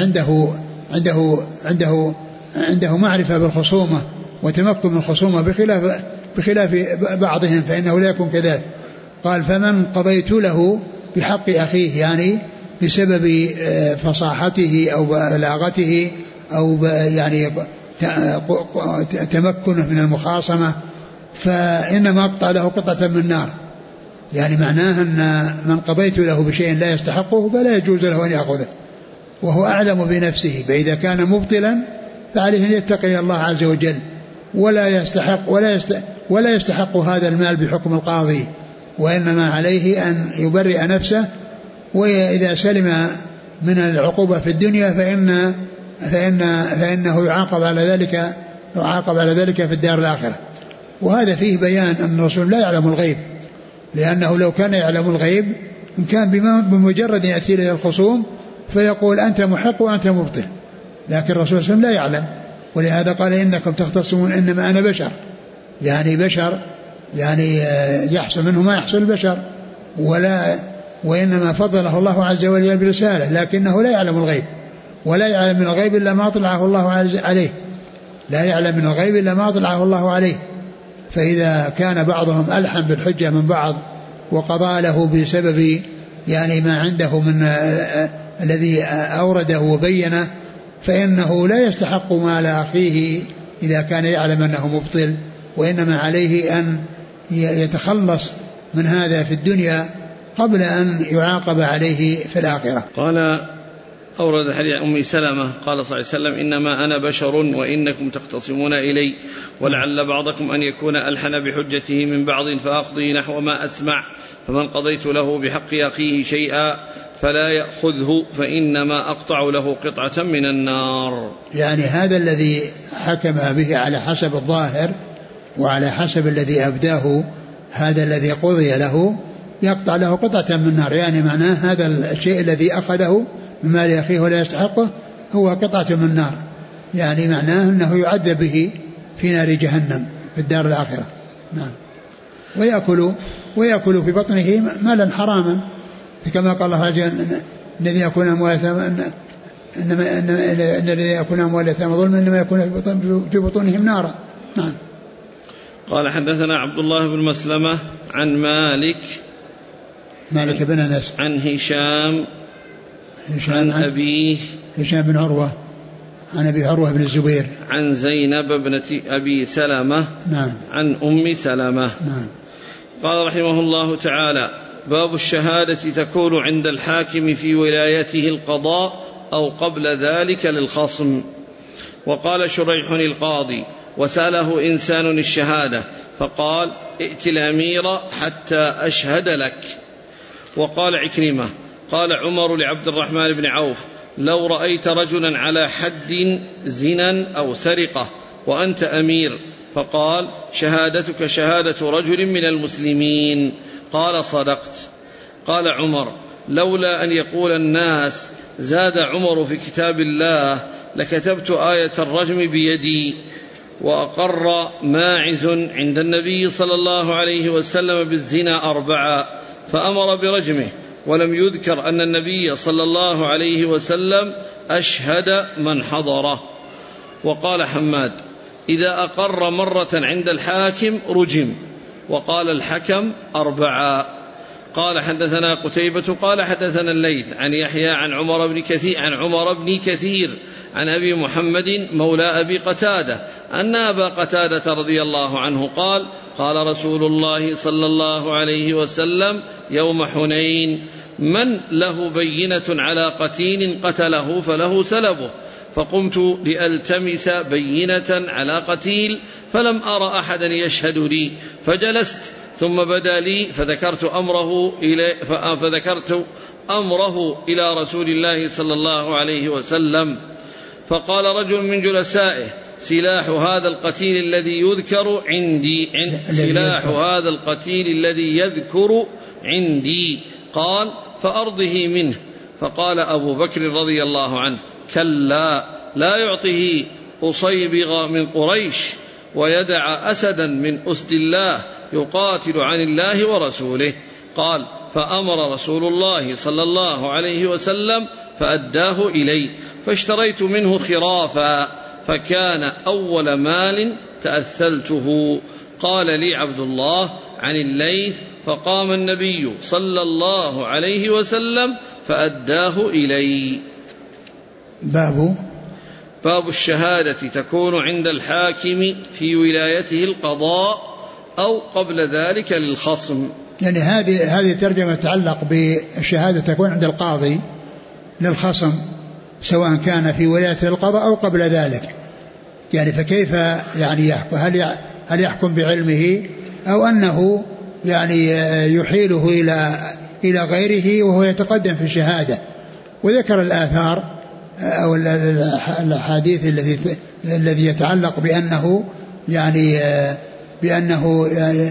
عنده معرفة بالخصومة وتمكن من الخصومة بخلاف بعضهم، فإنه لا يكون كذلك. قال فمن قضيت له بحق أخيه، يعني بسبب فصاحته أو بلاغته أو يعني تمكنه من المخاصمة، فإنما أقطع له قطعة من النار. يعني معناه أن من قضيت له بشيء لا يستحقه فلا يجوز له أن يأخذه، وهو أعلم بنفسه. فإذا كان مبطلا فعليه أن يتقي الله عز وجل ولا يستحق هذا المال بحكم القاضي، وإنما عليه أن يبرئ نفسه، وإذا سلم من العقوبة في الدنيا فإنه يعاقب على ذلك في الدار الآخرة. وهذا فيه بيان أن الرسول لا يعلم الغيب، لأنه لو كان يعلم الغيب إن كان بمجرد يأتي إلى الخصوم فيقول أنت محق وأنت مبطل، لكن الرسول صلى الله عليه وسلم لا يعلم، ولهذا قال إنكم تختصمون إنما أنا بشر، يعني بشر يعني يحصل منه ما يحصل البشر، وإنما فضله الله عز وجل برسالة، لكنه لا يعلم الغيب، ولا يعلم من الغيب إلا ما أطلعه الله عليه، لا يعلم من الغيب إلا ما أطلعه الله عليه. فإذا كان بعضهم ألحن بالحجة من بعض وقضى له بسبب يعني ما عنده من الذي أورده وبينه، فإنه لا يستحق مال أخيه إذا كان يعلم أنه مبطل، وإنما عليه أن يتخلص من هذا في الدنيا قبل أن يعاقب عليه في الآخرة. قال أورد حديث أم سلمة قال صلى الله عليه وسلم إنما أنا بشر وإنكم تختصمون إلي، ولعل بعضكم أن يكون ألحن بحجته من بعض فأقضي نحو ما أسمع، فمن قضيت له بحق أخيه شيئا فلا يأخذه فإنما أقطع له قطعة من النار. يعني هذا الذي حكم به على حسب الظاهر وعلى حسب الذي أبداه، هذا الذي قضي له يقطع له قطعة من النار، يعني معناه هذا الشيء الذي أخذه من مال أخيه ولا يستحقه هو قطعة من النار، يعني معناه أنه يعذب به في نار جهنم في الدار الآخرة. نعم. ويأكل في بطنه مالا حراما، كما قال الله عز وجل الذي يكون أموال اليتامى ظلما إنما يكون في بطونهم نارا. نعم. قال حدثنا عبد الله بن مسلمة عن مالك بن أنس عن هشام عن أبيه هشام بن عروة عن أبي عروة بن الزبير عن زينب بنت أبي سلمة نعم عن أم سلمة نعم. قال رحمه الله تعالى: باب الشهادة تكون عند الحاكم في ولايته القضاء أو قبل ذلك للخصم. وقال شريح القاضي: وسأله إنسان الشهادة فقال: ائت الأمير حتى أشهد لك. وقال عكرمة: قال عمر لعبد الرحمن بن عوف: لو رأيت رجلا على حد زنا أو سرقة وأنت أمير، فقال: شهادتك شهادة رجل من المسلمين. قال: صدقت. قال عمر: لولا أن يقول الناس زاد عمر في كتاب الله لكتبت آية الرجم بيدي. وأقر ماعز عند النبي صلى الله عليه وسلم بالزنا 4 فأمر برجمه، ولم يذكر أن النبي صلى الله عليه وسلم أشهد من حضره. وقال حماد: إذا أقر مرة عند الحاكم رجم. وقال الحكم 4. قال حدثنا قتيبة قال حدثنا الليث عن يحيى عن عمر بن كثير عن أبي محمد مولى أبي قتادة أن أبا قتادة رضي الله عنه قال: قال رسول الله صلى الله عليه وسلم يوم حنين: من له بينة على قتيل قتله فله سلبه. فقمت لألتمس بينة على قتيل فلم أر أحدا يشهد لي، فجلست ثم بدا لي فذكرت أمره إلى رسول الله صلى الله عليه وسلم. فقال رجل من جلسائه: سلاح هذا القتيل الذي يذكر عندي. قال: فأرضه منه. فقال أبو بكر رضي الله عنه: كلا، لا يعطه أصيبغ من قريش ويدع أسدا من أسد الله يقاتل عن الله ورسوله. قال: فأمر رسول الله صلى الله عليه وسلم فأداه إلي، فاشتريت منه خرافا فكان أول مال تأثلته. قال لي عبد الله عن الليث: فقام النبي صلى الله عليه وسلم فأداه إلي. باب الشهادة تكون عند الحاكم في ولايته القضاء أو قبل ذلك للخصم. يعني هذه ترجمة تتعلق بالشهادة تكون عند القاضي للخصم سواء كان في ولايته القضاء أو قبل ذلك. يعني فكيف يعني يحكم؟ هل يحكم بعلمه أو أنه يعني يحيله إلى غيره وهو يتقدم في الشهادة؟ وذكر الآثار أو الحديث الذي يتعلق بأنه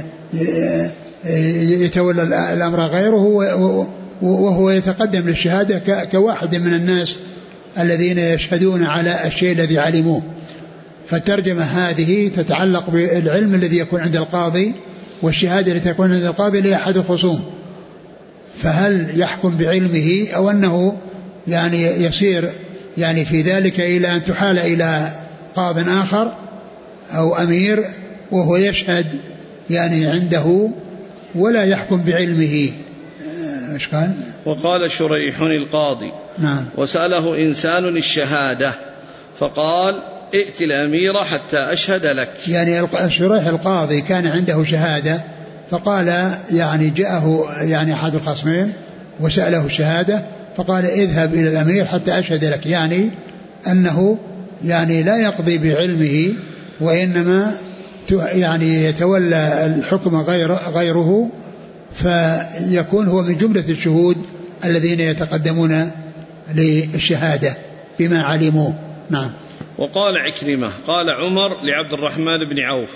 يتولى الأمر غيره وهو يتقدم للشهادة كواحد من الناس الذين يشهدون على الشيء الذي علموه. فالترجمة هذه تتعلق بالعلم الذي يكون عند القاضي والشهادة التي تكون عند القاضي لأحد الخصوم، فهل يحكم بعلمه أو أنه يعني يصير يعني في ذلك إلى أن تحال إلى قاض آخر أو أمير وهو يشهد يعني عنده ولا يحكم بعلمه. إيش قال؟ وقال شريح القاضي: نعم. وسأله إنسان الشهادة فقال: ائت الأمير حتى أشهد لك. يعني شريح القاضي كان عنده شهادة فقال يعني جاءه يعني أحد الخصمين وسأله الشهادة فقال: اذهب إلى الأمير حتى أشهد لك، يعني أنه يعني لا يقضي بعلمه وإنما يعني يتولى الحكم غيره، فيكون هو من جملة الشهود الذين يتقدمون للشهادة بما علموه. نعم. وقال عكرمة: قال عمر لعبد الرحمن بن عوف: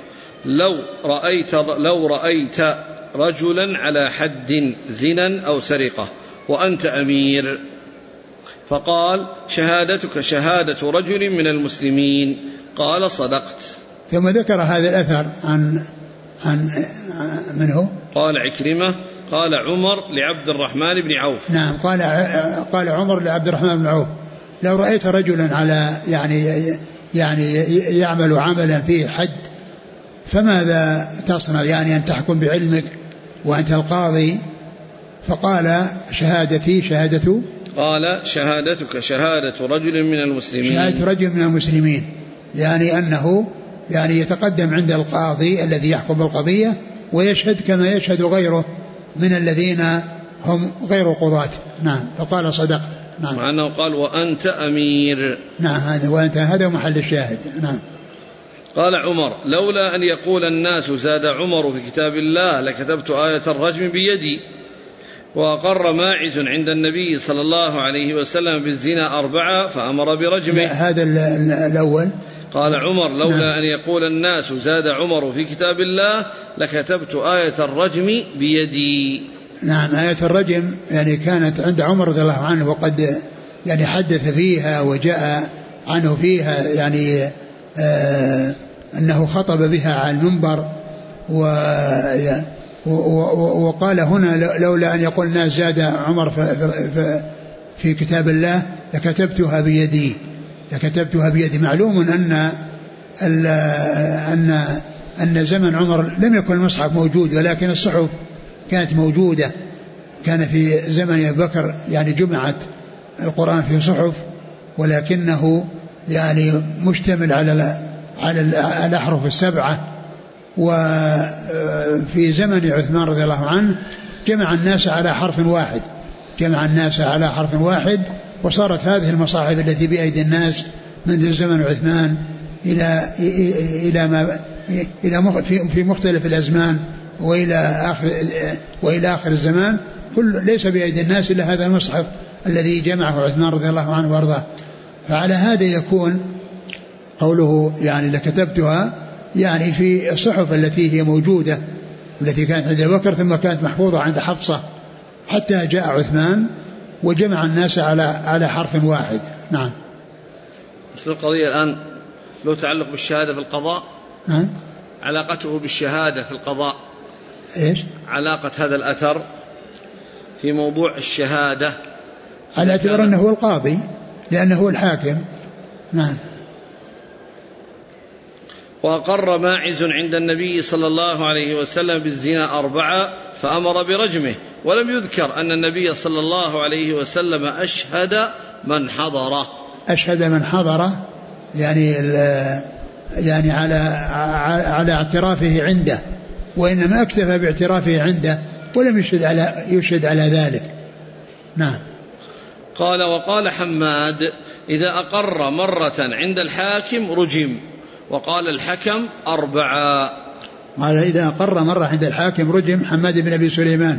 لو رأيت رجلا على حد زنا أو سرقة وأنت أمير، فقال: شهادتك شهادة رجل من المسلمين. قال: صدقت. ثم ذكر هذا الأثر عن من هو؟ قال عكرمة: قال عمر لعبد الرحمن بن عوف. نعم. قال عمر لعبد الرحمن بن عوف: لو رأيت رجلا على يعني يعمل عملا فيه حد فماذا تصنع؟ يعني أن تحكم بعلمك وأنت القاضي. فقال: شهادتي شهادة. قال: شهادتك شهادة رجل من المسلمين. شهادة رجل من المسلمين، يعني أنه يعني يتقدم عند القاضي الذي يحكم بالقضية ويشهد كما يشهد غيره من الذين هم غير قضاة. نعم. فقال: صدقت. نعم. مع أنه قال: وأنت أمير. نعم. هذا محل الشاهد. نعم. قال عمر: لولا أن يقول الناس زاد عمر في كتاب الله لكتبت آية الرجم بيدي. وأقر ماعز عند النبي صلى الله عليه وسلم بالزنا 4 فأمر برجمه. هذا الأول. قال عمر: لولا أن يقول الناس زاد عمر في كتاب الله لكتبت آية الرجم بيدي. نعم. آية الرجم يعني كانت عند عمر رضي الله عنه وقد يعني حدث فيها وجاء عنه فيها يعني أنه خطب بها على المنبر وقال هنا: لولا أن يقول الناس زاد عمر في كتاب الله لكتبتها بيدي. معلوم أن زمن عمر لم يكن المصحف موجود ولكن الصحف كانت موجودة. كان في زمن أبي بكر يعني جمعت القرآن في صحف ولكنه يعني مشتمل على الأحرف 7. وفي زمن عثمان رضي الله عنه جمع الناس على حرف واحد وصارت هذه المصاحف التي بأيدي الناس منذ زمن عثمان في مختلف الأزمان وإلى آخر الزمان ليس بأيدي الناس إلا هذا المصحف الذي جمعه عثمان رضي الله عنه وارضاه. فعلى هذا يكون قوله يعني لكتبتها يعني في الصحف التي هي موجودة التي كانت عند أبي بكر ثم كانت محفوظة عند حفصة حتى جاء عثمان وجمع الناس على حرف واحد. نعم. شو القضية الآن له تعلق بالشهادة في القضاء؟ نعم. علاقته بالشهادة في القضاء إيش؟ علاقة هذا الأثر في موضوع الشهادة على اعتبار أنه هو القاضي لأنه هو الحاكم. نعم. وأقر ماعز عند النبي صلى الله عليه وسلم بالزنا 4 فأمر برجمه، ولم يذكر أن النبي صلى الله عليه وسلم أشهد من حضره. أشهد من حضره يعني على اعترافه عنده، وإنما اكتفى باعترافه عنده ولم يشهد على ذلك. نعم. قال وقال حماد إذا أقر مرة عند الحاكم رجم، وقال الحكم 4. قال إذا أقر مرة عند الحاكم رجم حماد بن أبي سليمان،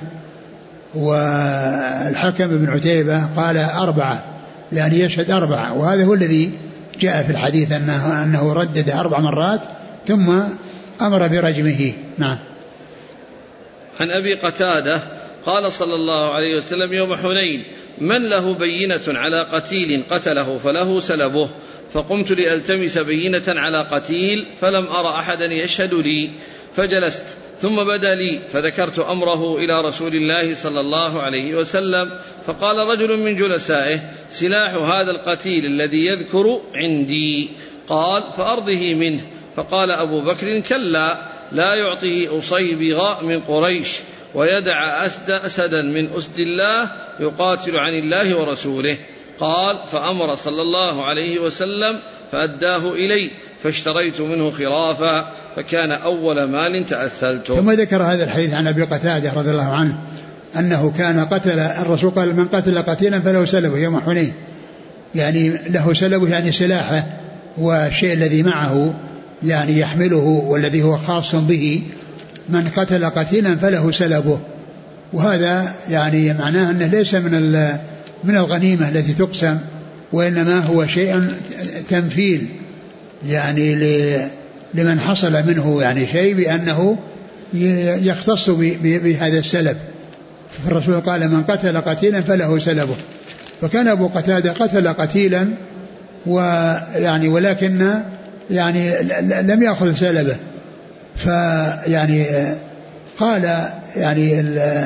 والحكم بن عتيبة قال 4 يعني يشهد 4، وهذا هو الذي جاء في الحديث أنه ردد 4 مرات ثم أمر برجمه. نعم. عن أبي قتادة قال صلى الله عليه وسلم يوم حنين من له بينة على قتيل قتله فله سلبه، فقمت لألتمس بينة على قتيل فلم أرى أحدا يشهد لي، فجلست ثم بدا لي فذكرت أمره إلى رسول الله صلى الله عليه وسلم، فقال رجل من جلسائه سلاح هذا القتيل الذي يذكر عندي، قال فأرضه منه، فقال أبو بكر كلا لا يعطيه أصيبغ من قريش ويدع أسدا من أسد الله يقاتل عن الله ورسوله. قال فأمر صلى الله عليه وسلم فأداه إلي فاشتريت منه خرافا فكان أول مال تأثلته. ثم ذكر هذا الحديث عن أبي قتادة رضي الله عنه أنه كان قتل الرسول قال من قتل قتيلا فله سلبه يوم حنين، يعني له سلبه يعني سلاحه والشيء الذي معه يعني يحمله والذي هو خاص به، من قتل قتيلا فله سلبه، وهذا يعني معناه أنه ليس من الغنيمة التي تقسم، وإنما هو شيء تمثيل يعني لمن حصل منه يعني شيء بأنه يختص بهذا السلب. فالرسول قال من قتل قتيلا فله سلبه، فكان أبو قتادة قتل قتيلا ويعني ولكن يعني لم يأخذ سلبه، فيعني قال يعني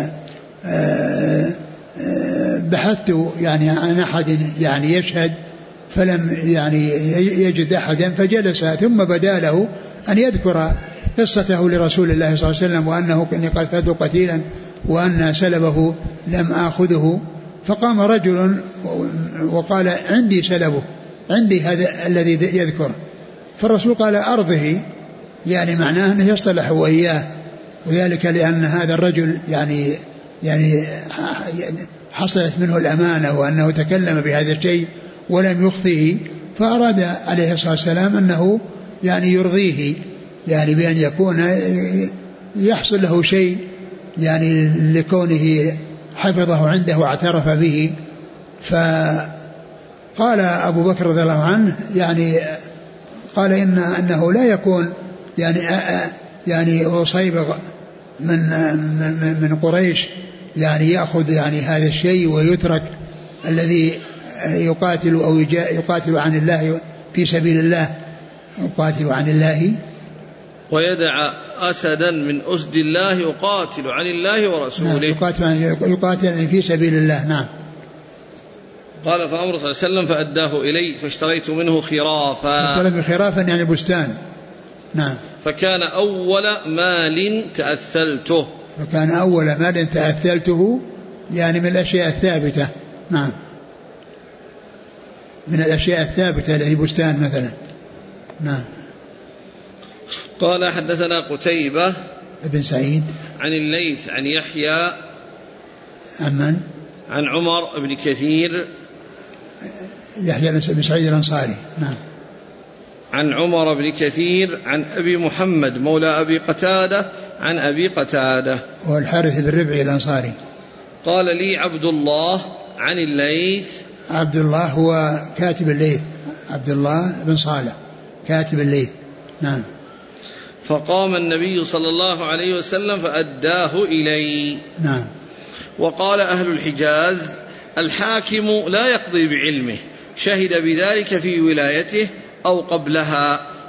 بحثت يعني عن أحد يعني يشهد فلم يعني يجد أحدا، فجلس ثم بدا له أن يذكر قصته لرسول الله صلى الله عليه وسلم وأنه قتل قتيلا وأن سلبه لم آخذه، فقام رجل وقال عندي سلبه، عندي هذا الذي يذكر، فالرسول قال أرضه، يعني معناه أنه يصطلح وإياه، وذلك لأن هذا الرجل يعني حصلت منه الأمانة وأنه تكلم بهذا الشيء ولم يخفيه، فأراد عليه الصلاة والسلام أنه يعني يرضيه، يعني بأن يكون يحصل له شيء يعني لكونه حفظه عنده واعترف به. فقال أبو بكر رضي الله عنه يعني قال أنه لا يكون يعني أصيبغ من قريش يعني يأخذ يعني هذا الشيء ويترك الذي يقاتل أو يقاتل عن الله في سبيل الله، يقاتل عن الله ويدع أسدا من أسد الله يقاتل عن الله ورسوله. يقاتل في سبيل الله. نعم. قال فأمر صلى الله عليه وسلم فأداه إلي فاشتريت منه خرافا. خرافا يعني بستان. نعم. فكان أول مال تأثلته. فكان أول مال تأثلته يعني من الأشياء الثابتة. نعم. من الأشياء الثابتة التي بستان مثلا. نعم. قال حدثنا قتيبة ابن سعيد عن الليث عن يحيى عن عمر بن كثير يحيى بن سعيد الأنصاري. نعم. عن عمر بن كثير عن أبي محمد مولى أبي قتادة عن أبي قتادة والحارث بن ربعي الأنصاري. قال لي عبد الله عن الليث. عبد الله هو كاتب الليث، عبد الله بن صالح كاتب الليث. نعم. فقام النبي صلى الله عليه وسلم فأداه إلي. نعم. وقال أهل الحجاز الحاكم لا يقضي بعلمه، شهد بذلك في ولايته أو قبلها،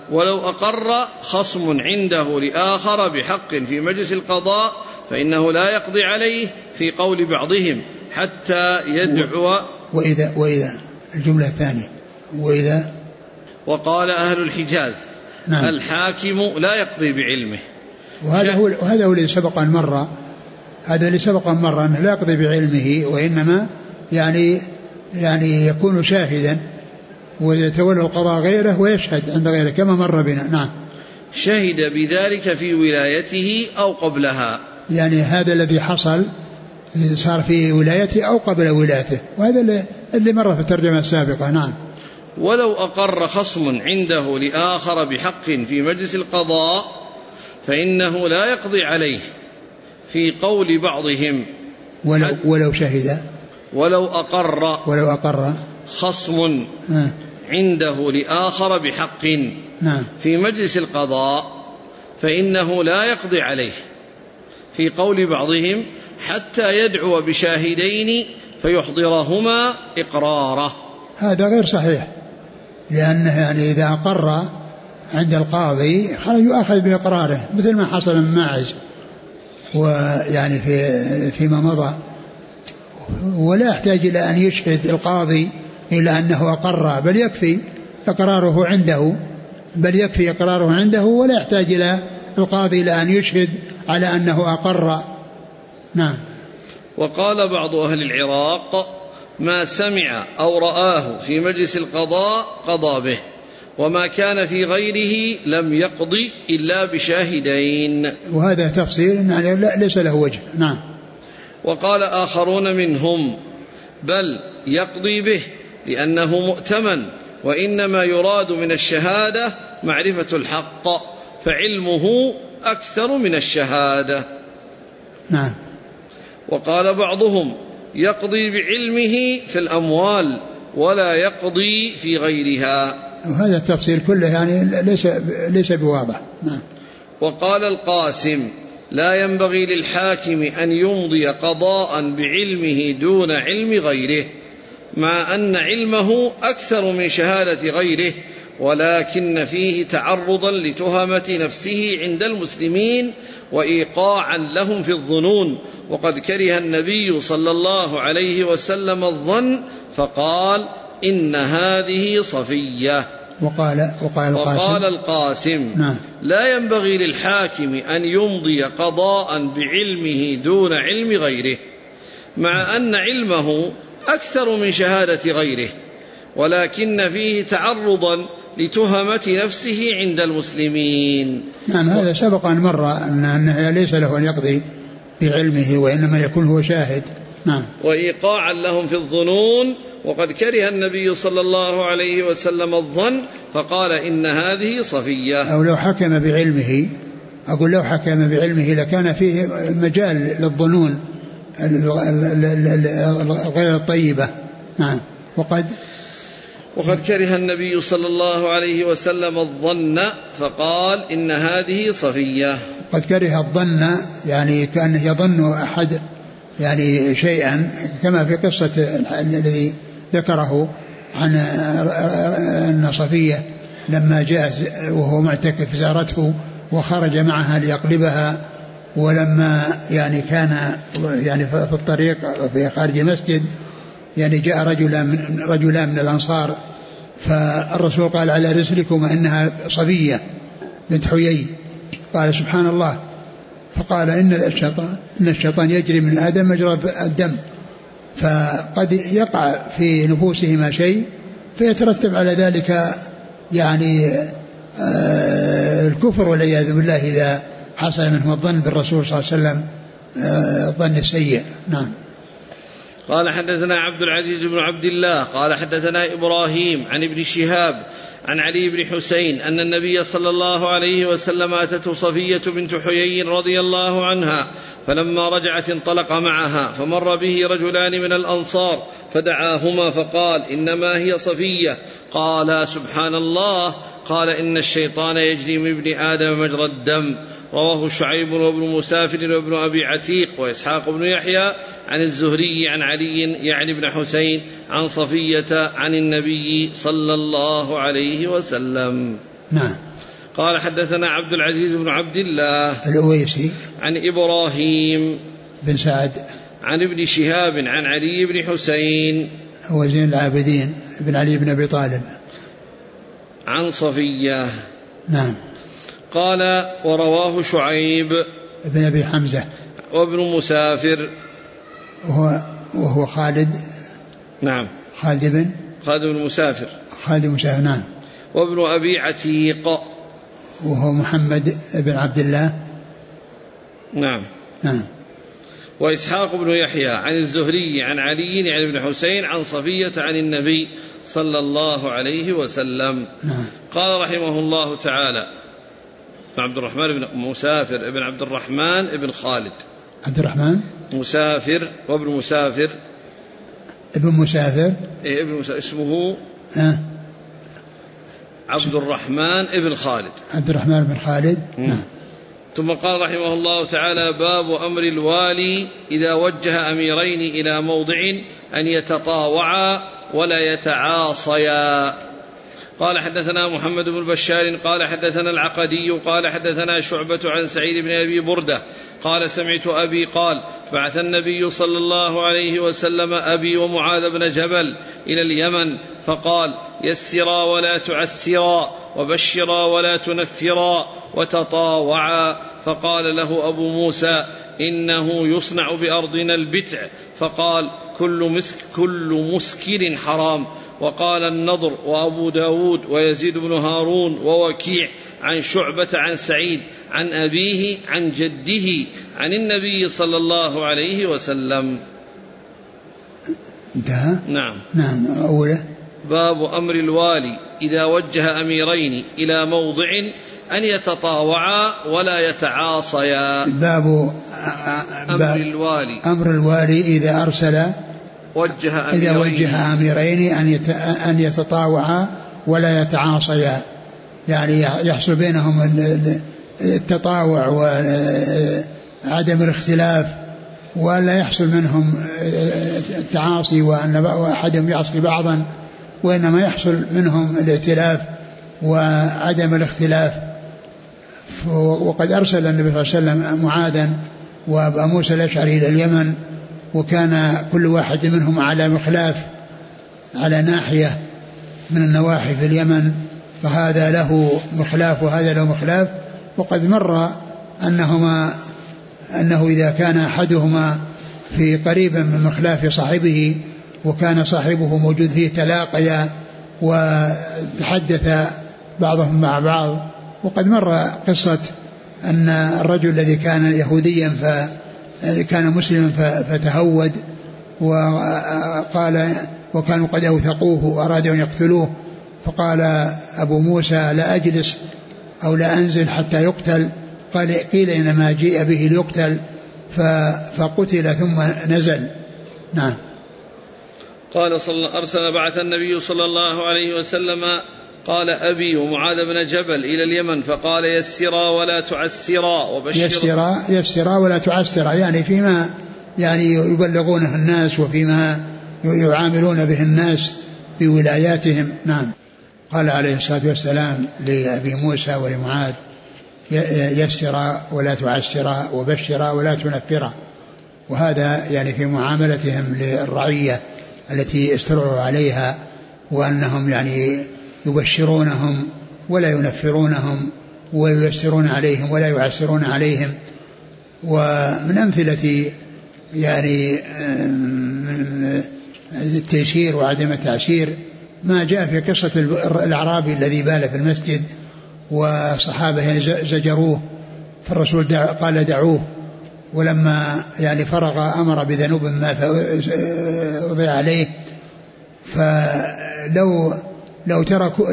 ولو أقر خصم عنده لآخر بحق في مجلس القضاء فإنه لا يقضي عليه في قول بعضهم حتى يدعو. وإذا الجملة الثانية وإذا وقال أهل الحجاز نعم. الحاكم لا يقضي بعلمه. وهذا هو الذي سبق أن مر، هذا اللي سبق أن مر أنه لا يقضي بعلمه، وإنما يعني يكون شاهدا ويتولى القضاء غيره ويشهد عند غيره كما مر بنا. نعم. شهد بذلك في ولايته أو قبلها، يعني هذا الذي حصل صار في ولايته أو قبل ولايته، وهذا اللي مر في الترجمة السابقة. نعم. ولو أقر خصم عنده لآخر بحق في مجلس القضاء فإنه لا يقضي عليه في قول بعضهم. ولو شهد ولو أقر خصم عنده لآخر بحق في مجلس القضاء فإنه لا يقضي عليه في قول بعضهم حتى يدعو بشاهدين فيحضرهما إقراره. هذا غير صحيح، لأنه يعني إذا أقر عند القاضي خرج يؤخذ بإقراره مثل ما حصل من ماعز ويعني فيما مضى، ولا يحتاج إلى أن يشهد القاضي إلى أنه أقر، بل يكفي إقراره عنده ولا يحتاج إلى القاضي إلى أن يشهد على أنه أقر. نعم. وقال بعض أهل العراق ما سمع أو رآه في مجلس القضاء قضى به، وما كان في غيره لم يقضي إلا بشاهدين. وهذا تفصيل يعني ليس له وجه. نعم. وقال آخرون منهم بل يقضي به لأنه مؤتمن، وإنما يراد من الشهادة معرفة الحق فعلمه أكثر من الشهادة. نعم. وقال بعضهم يقضي بعلمه في الأموال ولا يقضي في غيرها، وهذا التفصيل كله يعني ليس بواضح. نعم. وقال القاسم لا ينبغي للحاكم أن يمضي قضاء بعلمه دون علم غيره، مع أن علمه أكثر من شهادة غيره، ولكن فيه تعرضا لتهمة نفسه عند المسلمين وإيقاعا لهم في الظنون، وقد كره النبي صلى الله عليه وسلم الظن فقال إن هذه صفية. وقال القاسم نعم. لا ينبغي للحاكم أن يمضي قضاء بعلمه دون علم غيره، مع أن علمه أكثر من شهادة غيره، ولكن فيه تعرضا لتهمة نفسه عند المسلمين. نعم. هذا سبق أن مر أنه ليس له أن يقضي بعلمه وإنما يكون هو شاهد. نعم. وإيقاعا لهم في الظنون، وقد كره النبي صلى الله عليه وسلم الظن فقال إن هذه صفية. أو لو حكم بعلمه لكان فيه مجال للظنون غير الطيبة. نعم. وقد كره النبي صلى الله عليه وسلم الظن فقال إن هذه صفية. قد كره الظن يعني كأنه يظن أحد يعني شيئا، كما في قصة الذي ذكره عن أن صفية لما جاء وهو معتكف زارته وخرج معها ليقلبها، ولما يعني كان يعني في الطريق في خارج المسجد يعني جاء رجلان من الأنصار، فالرسول قال على رسلكم إنها صفية بنت حيي، قال سبحان الله، فقال إن الشيطان يجري من آدم مجرى الدم، فقد يقع في نفوسهما شيء فيترتب على ذلك يعني الكفر والعياذ بالله إذا حصل منه الظن بالرسول صلى الله عليه وسلم الظن السيء. نعم. قال حدثنا عبد العزيز بن عبد الله قال حدثنا إبراهيم عن ابن شهاب عن علي بن حسين أن النبي صلى الله عليه وسلم أتته صفية بنت حيي رضي الله عنها، فلما رجعت انطلق معها، فمر به رجلان من الأنصار فدعاهما فقال إنما هي صفية، قال سبحان الله، قال إن الشيطان يجري من ابن آدم مجرى الدم. رواه شعيب وابن مسافر وابن أبي عتيق وإسحاق بن يحيى عن الزهري عن علي يعني ابن حسين عن صفية عن النبي صلى الله عليه وسلم. نعم. قال حدثنا عبد العزيز بن عبد الله الأويسي عن إبراهيم بن سعد عن ابن شهاب عن علي بن حسين هو زين العابدين بن علي بن أبي طالب عن صفية. نعم. قال ورواه شعيب بن أبي حمزة وابن مسافر وهو خالد. نعم. خالد بن مسافر. نعم. وابن أبي عتيق وهو محمد بن عبد الله. نعم. نعم. وإسحاق بن يحيى عن الزهري عن علي عن ابن حسين عن صفية عن النبي صلى الله عليه وسلم. نعم. قال رحمه الله تعالى عبد الرحمن بن مسافر ابن عبد الرحمن ابن خالد. عبد الرحمن مسافر وابن مسافر ابن مسافر اسمه عبد الرحمن ابن خالد. عبد الرحمن بن خالد. نعم. ثم قال رحمه الله تعالى باب أمر الوالي إذا وجه أميرين إلى موضع أن يتطاوعا ولا يتعاصيا. قال حدثنا محمد بن بشار قال حدثنا العقدي قال حدثنا شعبة عن سعيد بن أبي بردة قال سمعت أبي قال بعث النبي صلى الله عليه وسلم أبي ومعاذ بن جبل إلى اليمن فقال يسرا ولا تعسرا وبشرا ولا تنفرا وتطاوعا. فقال له أبو موسى إنه يصنع بأرضنا البتع. فقال كل مسكر حرام. وقال النضر وأبو داود ويزيد بن هارون ووكيع عن شعبة عن سعيد عن أبيه عن جده عن النبي صلى الله عليه وسلم. انتهى. نعم. نعم. أوله باب أمر الوالي إذا وجه أميرين إلى موضع أن يتطاوعا ولا يتعاصيا. باب أمر الوالي إذا أرسل وجه أميرين أن يتطاوعا ولا يتعاصيا، يعني يحصل بينهم التطاوع وعدم الاختلاف، ولا يحصل منهم التعاصي وأن أحدهم يعصي بعضا، وإنما يحصل منهم الائتلاف وعدم الاختلاف. وقد أرسل النبي صلى الله عليه وسلم معاذا وأبا موسى الأشعري إلى اليمن، وكان كل واحد منهم على مخلاف على ناحية من النواحي في اليمن، فهذا له مخلاف وهذا له مخلاف. وقد مر أنه إذا كان أحدهما في قريب من مخلاف صاحبه وكان صاحبه موجود فيه تلاقيا وتحدث بعضهم مع بعض. وقد مر قصة أن الرجل الذي كان يهوديا كان مسلما فتهود وقال، وكانوا قد أوثقوه وأرادوا أن يقتلوه، فقال أبو موسى لا أجلس أو لا أنزل حتى يقتل. قيل إنما جيء به ليقتل فقتل ثم نزل. نعم. قال أرسل بعث النبي صلى الله عليه وسلم قال أبي ومعاذ بن جبل إلى اليمن فقال يسرا ولا تعسرا وبشرا. يسرا ولا تعسرا، يعني فيما يعني يبلغونه الناس وفيما يعاملون به الناس بولاياتهم. نعم. قال عليه الصلاة والسلام لأبي موسى ولمعاذ يسرا ولا تعسرا وبشرا ولا تنفرا، وهذا يعني في معاملتهم للرعية التي استرعوا عليها، وأنهم يعني يبشرونهم ولا ينفرونهم وييسرون عليهم ولا يعسرون عليهم. ومن أمثلة يعني التيسير وعدم التعسير ما جاء في قصة الأعرابي الذي بال في المسجد والصحابة زجروه، فالرسول قال دعوه، ولما يعني فرغ أمر بذنوب ما فأضيع عليه. لو تركوا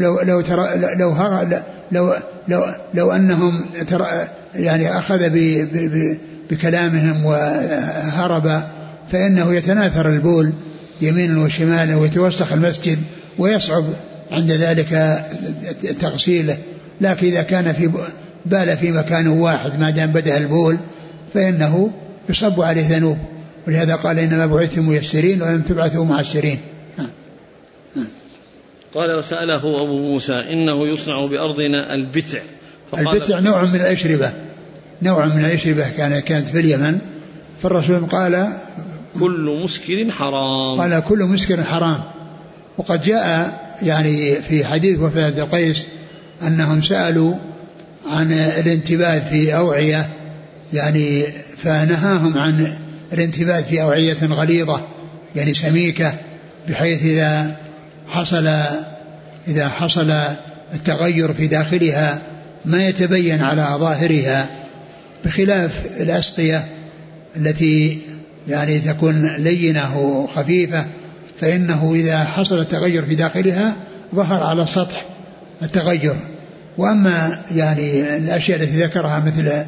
لو أنهم يعني أخذ بكلامهم وهرب، فإنه يتناثر البول يمينا وشمالا ويتوسخ المسجد ويصعب عند ذلك تغسيله. لكن إذا كان بال في مكان واحد ما دام بدأ البول فإنه يصب عليه ذنوب، ولهذا قال إنما بعثتم ميسرين ولم تبعثوا معسرين. قال وسأله أبو موسى إنه يصنع بأرضنا البتع. البتع نوع من الأشربة كانت في اليمن. فالرسول قال كل مسكر حرام. قال كل مسكر حرام. وقد جاء يعني في حديث وفاة عبد القيس أنهم سألوا عن الانتباذ في أوعية يعني فنهاهم عن الانتباذ في أوعية غليظة يعني سميكة بحيث إذا حصل التغير في داخلها ما يتبين على ظاهرها، بخلاف الأسقية التي يعني تكون لينة وخفيفة فإنه إذا حصل التغير في داخلها ظهر على السطح التغير. وأما يعني الأشياء التي ذكرها مثل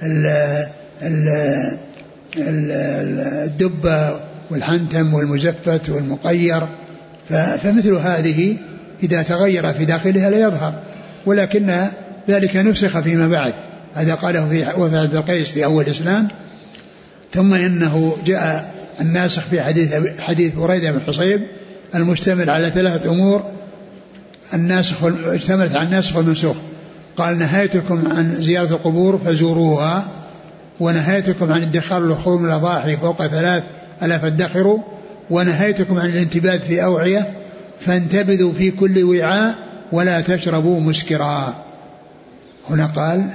الدبة والحنتم والمزفت والمقير فمثل هذه إذا تغير في داخلها لا يظهر، ولكن ذلك نسخ فيما بعد. هذا قاله في وفاة عبد القيس في أول الإسلام. ثم إنه جاء الناسخ في حديث بريدة بن حصيب المشتمل على 3 أمور اشتملت على الناسخ والمنسوخ. قال نهيتكم عن زيارة القبور فزوروها، ونهيتكم عن ادخار اللحوم من الأضاحي فوق 3 ألا فادخروا، ونهيتكم عن الانتباذ في أوعية فانتبذوا في كل وعاء ولا تشربوا مسكرا. هنا قال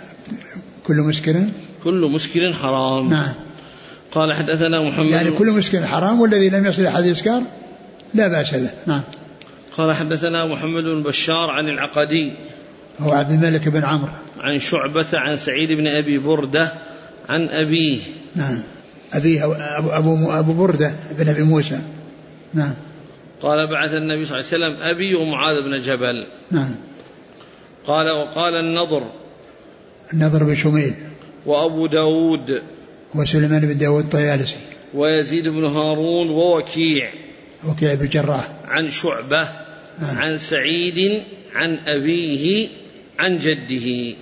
كل مسكر حرام. نعم. قال حدثنا محمد يعني كل مسكر حرام، والذي لم يصل إلى حد الإسكار لا بأس به. نعم. قال حدثنا محمد بن بشار عن العقدي هو عبد الملك بن عمرو عن شعبة عن سعيد بن أبي بردة عن أبيه. نعم. أبيه أبو بردة بن أبي موسى. نعم. قال بعث النبي صلى الله عليه وسلم أبي ومعاذ بن جبل. نعم. قال وقال النضر بن شميل وأبو داود وسليمان بن داود الطيالسي ويزيد بن هارون ووكيع بن جراح عن شعبة عن سعيد عن أبيه عن جده.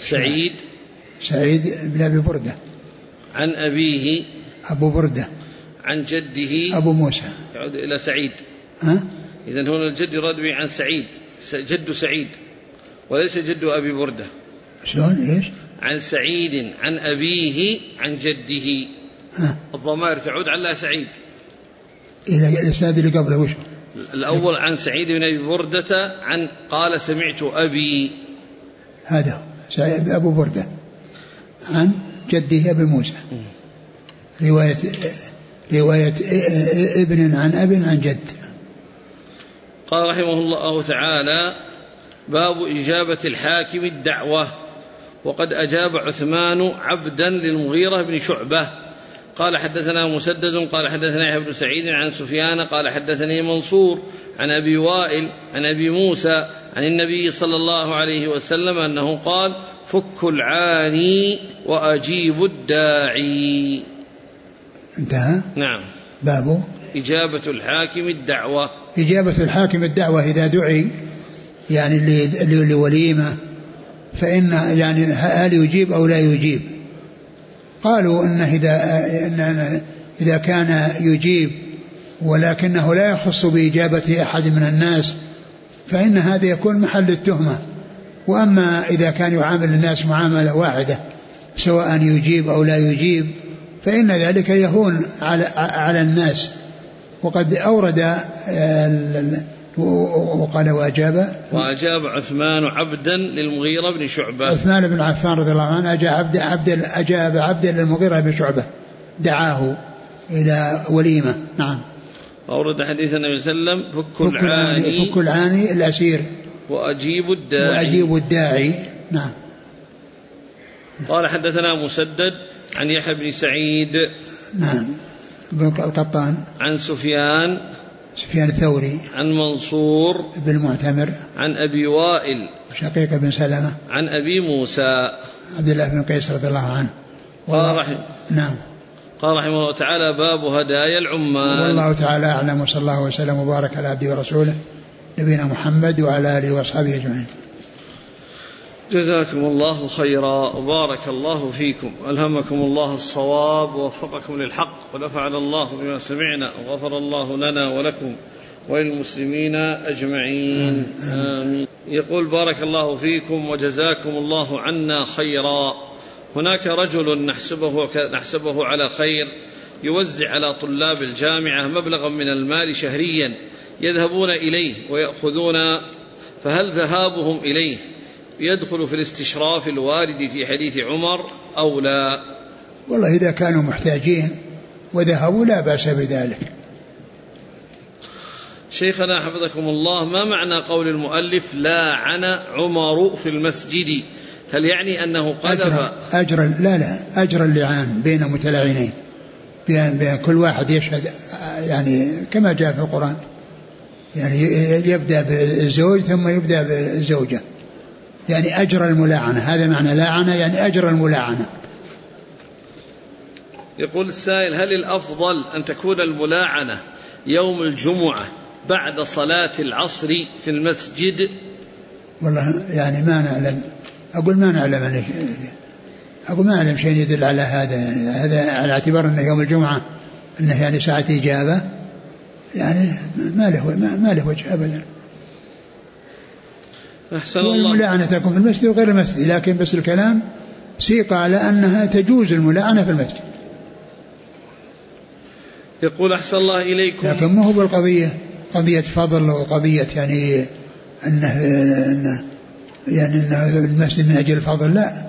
سعيد بن أبي بردة عن أبيه أبو بردة عن جده أبو موسى. يعود إلى سعيد. إذن هنا الجد يراد به عن سعيد، جد سعيد وليس جد أبي بردة. شلون إيش؟ عن سعيد عن أبيه عن جده. الضمائر تعود على سعيد. إذا الإسناد اللي قبله وش؟ الأول عن سعيد بن أبي بردة عن قال سمعت أبي، هذا سعيد أبو بردة عن جده أبي موسى. رواية ابن عن أب عن جد. قال رحمه الله تعالى باب إجابة الحاكم الدعوة. وقد أجاب عثمان عبدا للمغيرة بن شعبة. قال حدثنا مسدد قال حدثنا يحيى بن سعيد عن سفيان قال حدثني منصور عن أبي وائل عن أبي موسى عن النبي صلى الله عليه وسلم أنه قال فكوا العاني وأجيبوا الداعي. انتهى. نعم. باب إجابة الحاكم الدعوة. إجابة الحاكم الدعوة إذا دعي يعني لوليمة فإن يعني هل يجيب أو لا يجيب. قالوا إذا كان يجيب ولكنه لا يخص بإجابة أحد من الناس فإن هذا يكون محل التهمة. وأما إذا كان يعامل الناس معاملة واحدة سواء يجيب أو لا يجيب فإن ذلك يهون على الناس. وقد أورد وقال وأجاب عثمان عبدا للمغيرة بن شعبة. عثمان بن عفان رضي الله عنه أجاب عبدا للمغيرة بن شعبة دعاه إلى وليمة. نعم. أورد حديث النبي صلى الله عليه وسلم فك العاني الأسير وأجيب الداعي. نعم. قال حدثنا مسدد عن يحيى بن سعيد نعم بن القطان عن سفيان الثوري عن منصور بن المعتمر عن أبي وائل شقيق بن سلمة عن أبي موسى عبد الله بن قيس رضي الله عنه. نعم. قال رحمه الله تعالى باب هدايا العمال. والله تعالى أعلم وصلى الله وسلم وبارك على عبده ورسوله نبينا محمد وعلى آله وأصحابه أجمعين. جزاكم الله خيرا وبارك الله فيكم ألهمكم الله الصواب ووفقكم للحق ونفعنا الله بما سمعنا وغفر الله لنا ولكم وللمسلمين أجمعين آمين. يقول بارك الله فيكم وجزاكم الله عنا خيرا. هناك رجل نحسبه على خير يوزع على طلاب الجامعة مبلغا من المال شهريا يذهبون إليه ويأخذون، فهل ذهابهم إليه يدخل في الاستشراف الوارد في حديث عمر أو لا؟ والله إذا كانوا محتاجين وذهبوا لا بأس بذلك. شيخنا حفظكم الله، ما معنى قول المؤلف لاعن عمر في المسجد؟ هل يعني أنه قذف أجر اللعان بين متلاعنين، بين كل واحد يشهد، يعني كما جاء في القرآن، يعني يبدأ بالزوج ثم يبدأ بالزوجة، يعني أجر الملاعنة، هذا معنى لاعنة يعني أجر الملاعنة. يقول السائل: هل الأفضل أن تكون الملاعنة يوم الجمعة بعد صلاة العصر في المسجد؟ والله يعني ما نعلم، أقول ما نعلم شيء يدل على هذا، يعني هذا على اعتبار أنه يوم الجمعة أنه يعني ساعة إجابة، يعني ما له وجه أبدا. والملاعنة تكون في المسجد وغير المسجد، لكن بس الكلام سيق على أنها تجوز الملاعنة في المسجد. يقول: أحسن الله إليكم، لكن ما هو بالقضية قضية فضل وقضية يعني أنه المسجد من أجل الفضل، لا،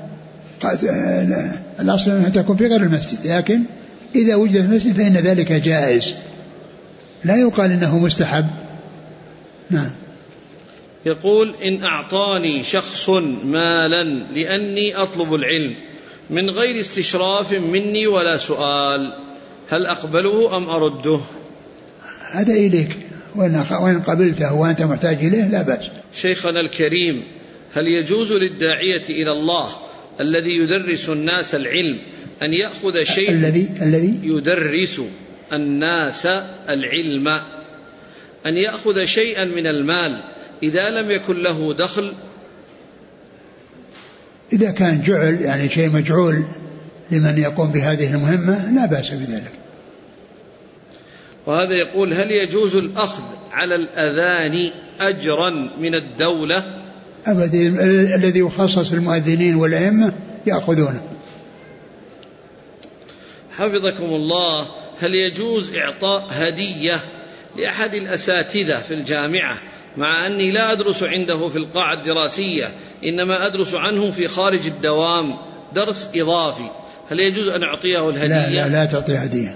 الأصل أنها تكون في غير المسجد، لكن إذا وجد المسجد فإن ذلك جائز، لا يقال إنه مستحب. نعم. يقول: إن أعطاني شخص مالا لأني أطلب العلم من غير استشراف مني ولا سؤال، هل أقبله أم أرده؟ هذا إليك، وإن قبلته وأنت محتاج إليه لا بأس. شيخنا الكريم، هل يجوز للداعية إلى الله الذي يدرس الناس العلم أن يأخذ شيء الذي يدرس الناس العلم أن يأخذ شيئا من المال إذا لم يكن له دخل؟ إذا كان جعل يعني شيء مجعول لمن يقوم بهذه المهمة لا بأس بذلك. وهذا يقول: هل يجوز الأخذ على الأذان أجرا من الدولة؟ أبدا، الذي يخصص المؤذنين والأئمة يأخذونه. حفظكم الله، هل يجوز إعطاء هدية لأحد الأساتذة في الجامعة مع أني لا أدرس عنده في القاعة الدراسية، إنما أدرس عنه في خارج الدوام درس إضافي، هل يجوز أن أعطيه الهدية؟ لا تعطي هدية،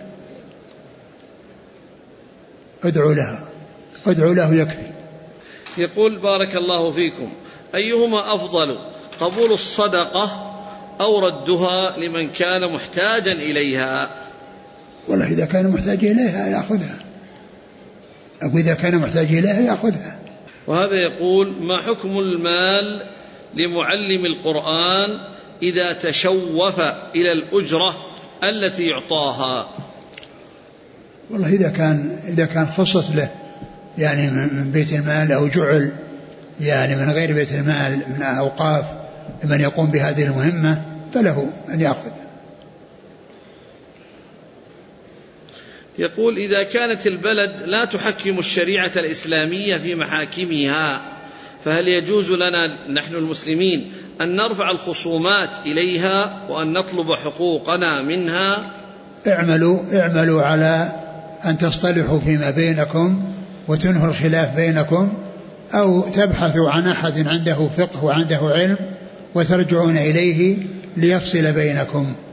ادعو له يكفي. يقول: بارك الله فيكم، أيهما أفضل، قبول الصدقة أو ردها لمن كان محتاجا إليها؟ والله إذا كان محتاج إليها يأخذها، أو إذا كان محتاج إليها يأخذها. وهذا يقول: ما حكم المال لمعلم القرآن إذا تشوف إلى الأجرة التي يعطاها؟ والله إذا كان خصص له يعني من بيت المال أو جعل يعني من غير بيت المال من أوقاف لمن يقوم بهذه المهمة فله أن يأخذ. يقول: إذا كانت البلد لا تحكم الشريعة الإسلامية في محاكمها، فهل يجوز لنا نحن المسلمين أن نرفع الخصومات إليها وأن نطلب حقوقنا منها؟ اعملوا على أن تصطلحوا فيما بينكم وتنهوا الخلاف بينكم، أو تبحثوا عن أحد عنده فقه وعنده علم وترجعون إليه ليفصل بينكم.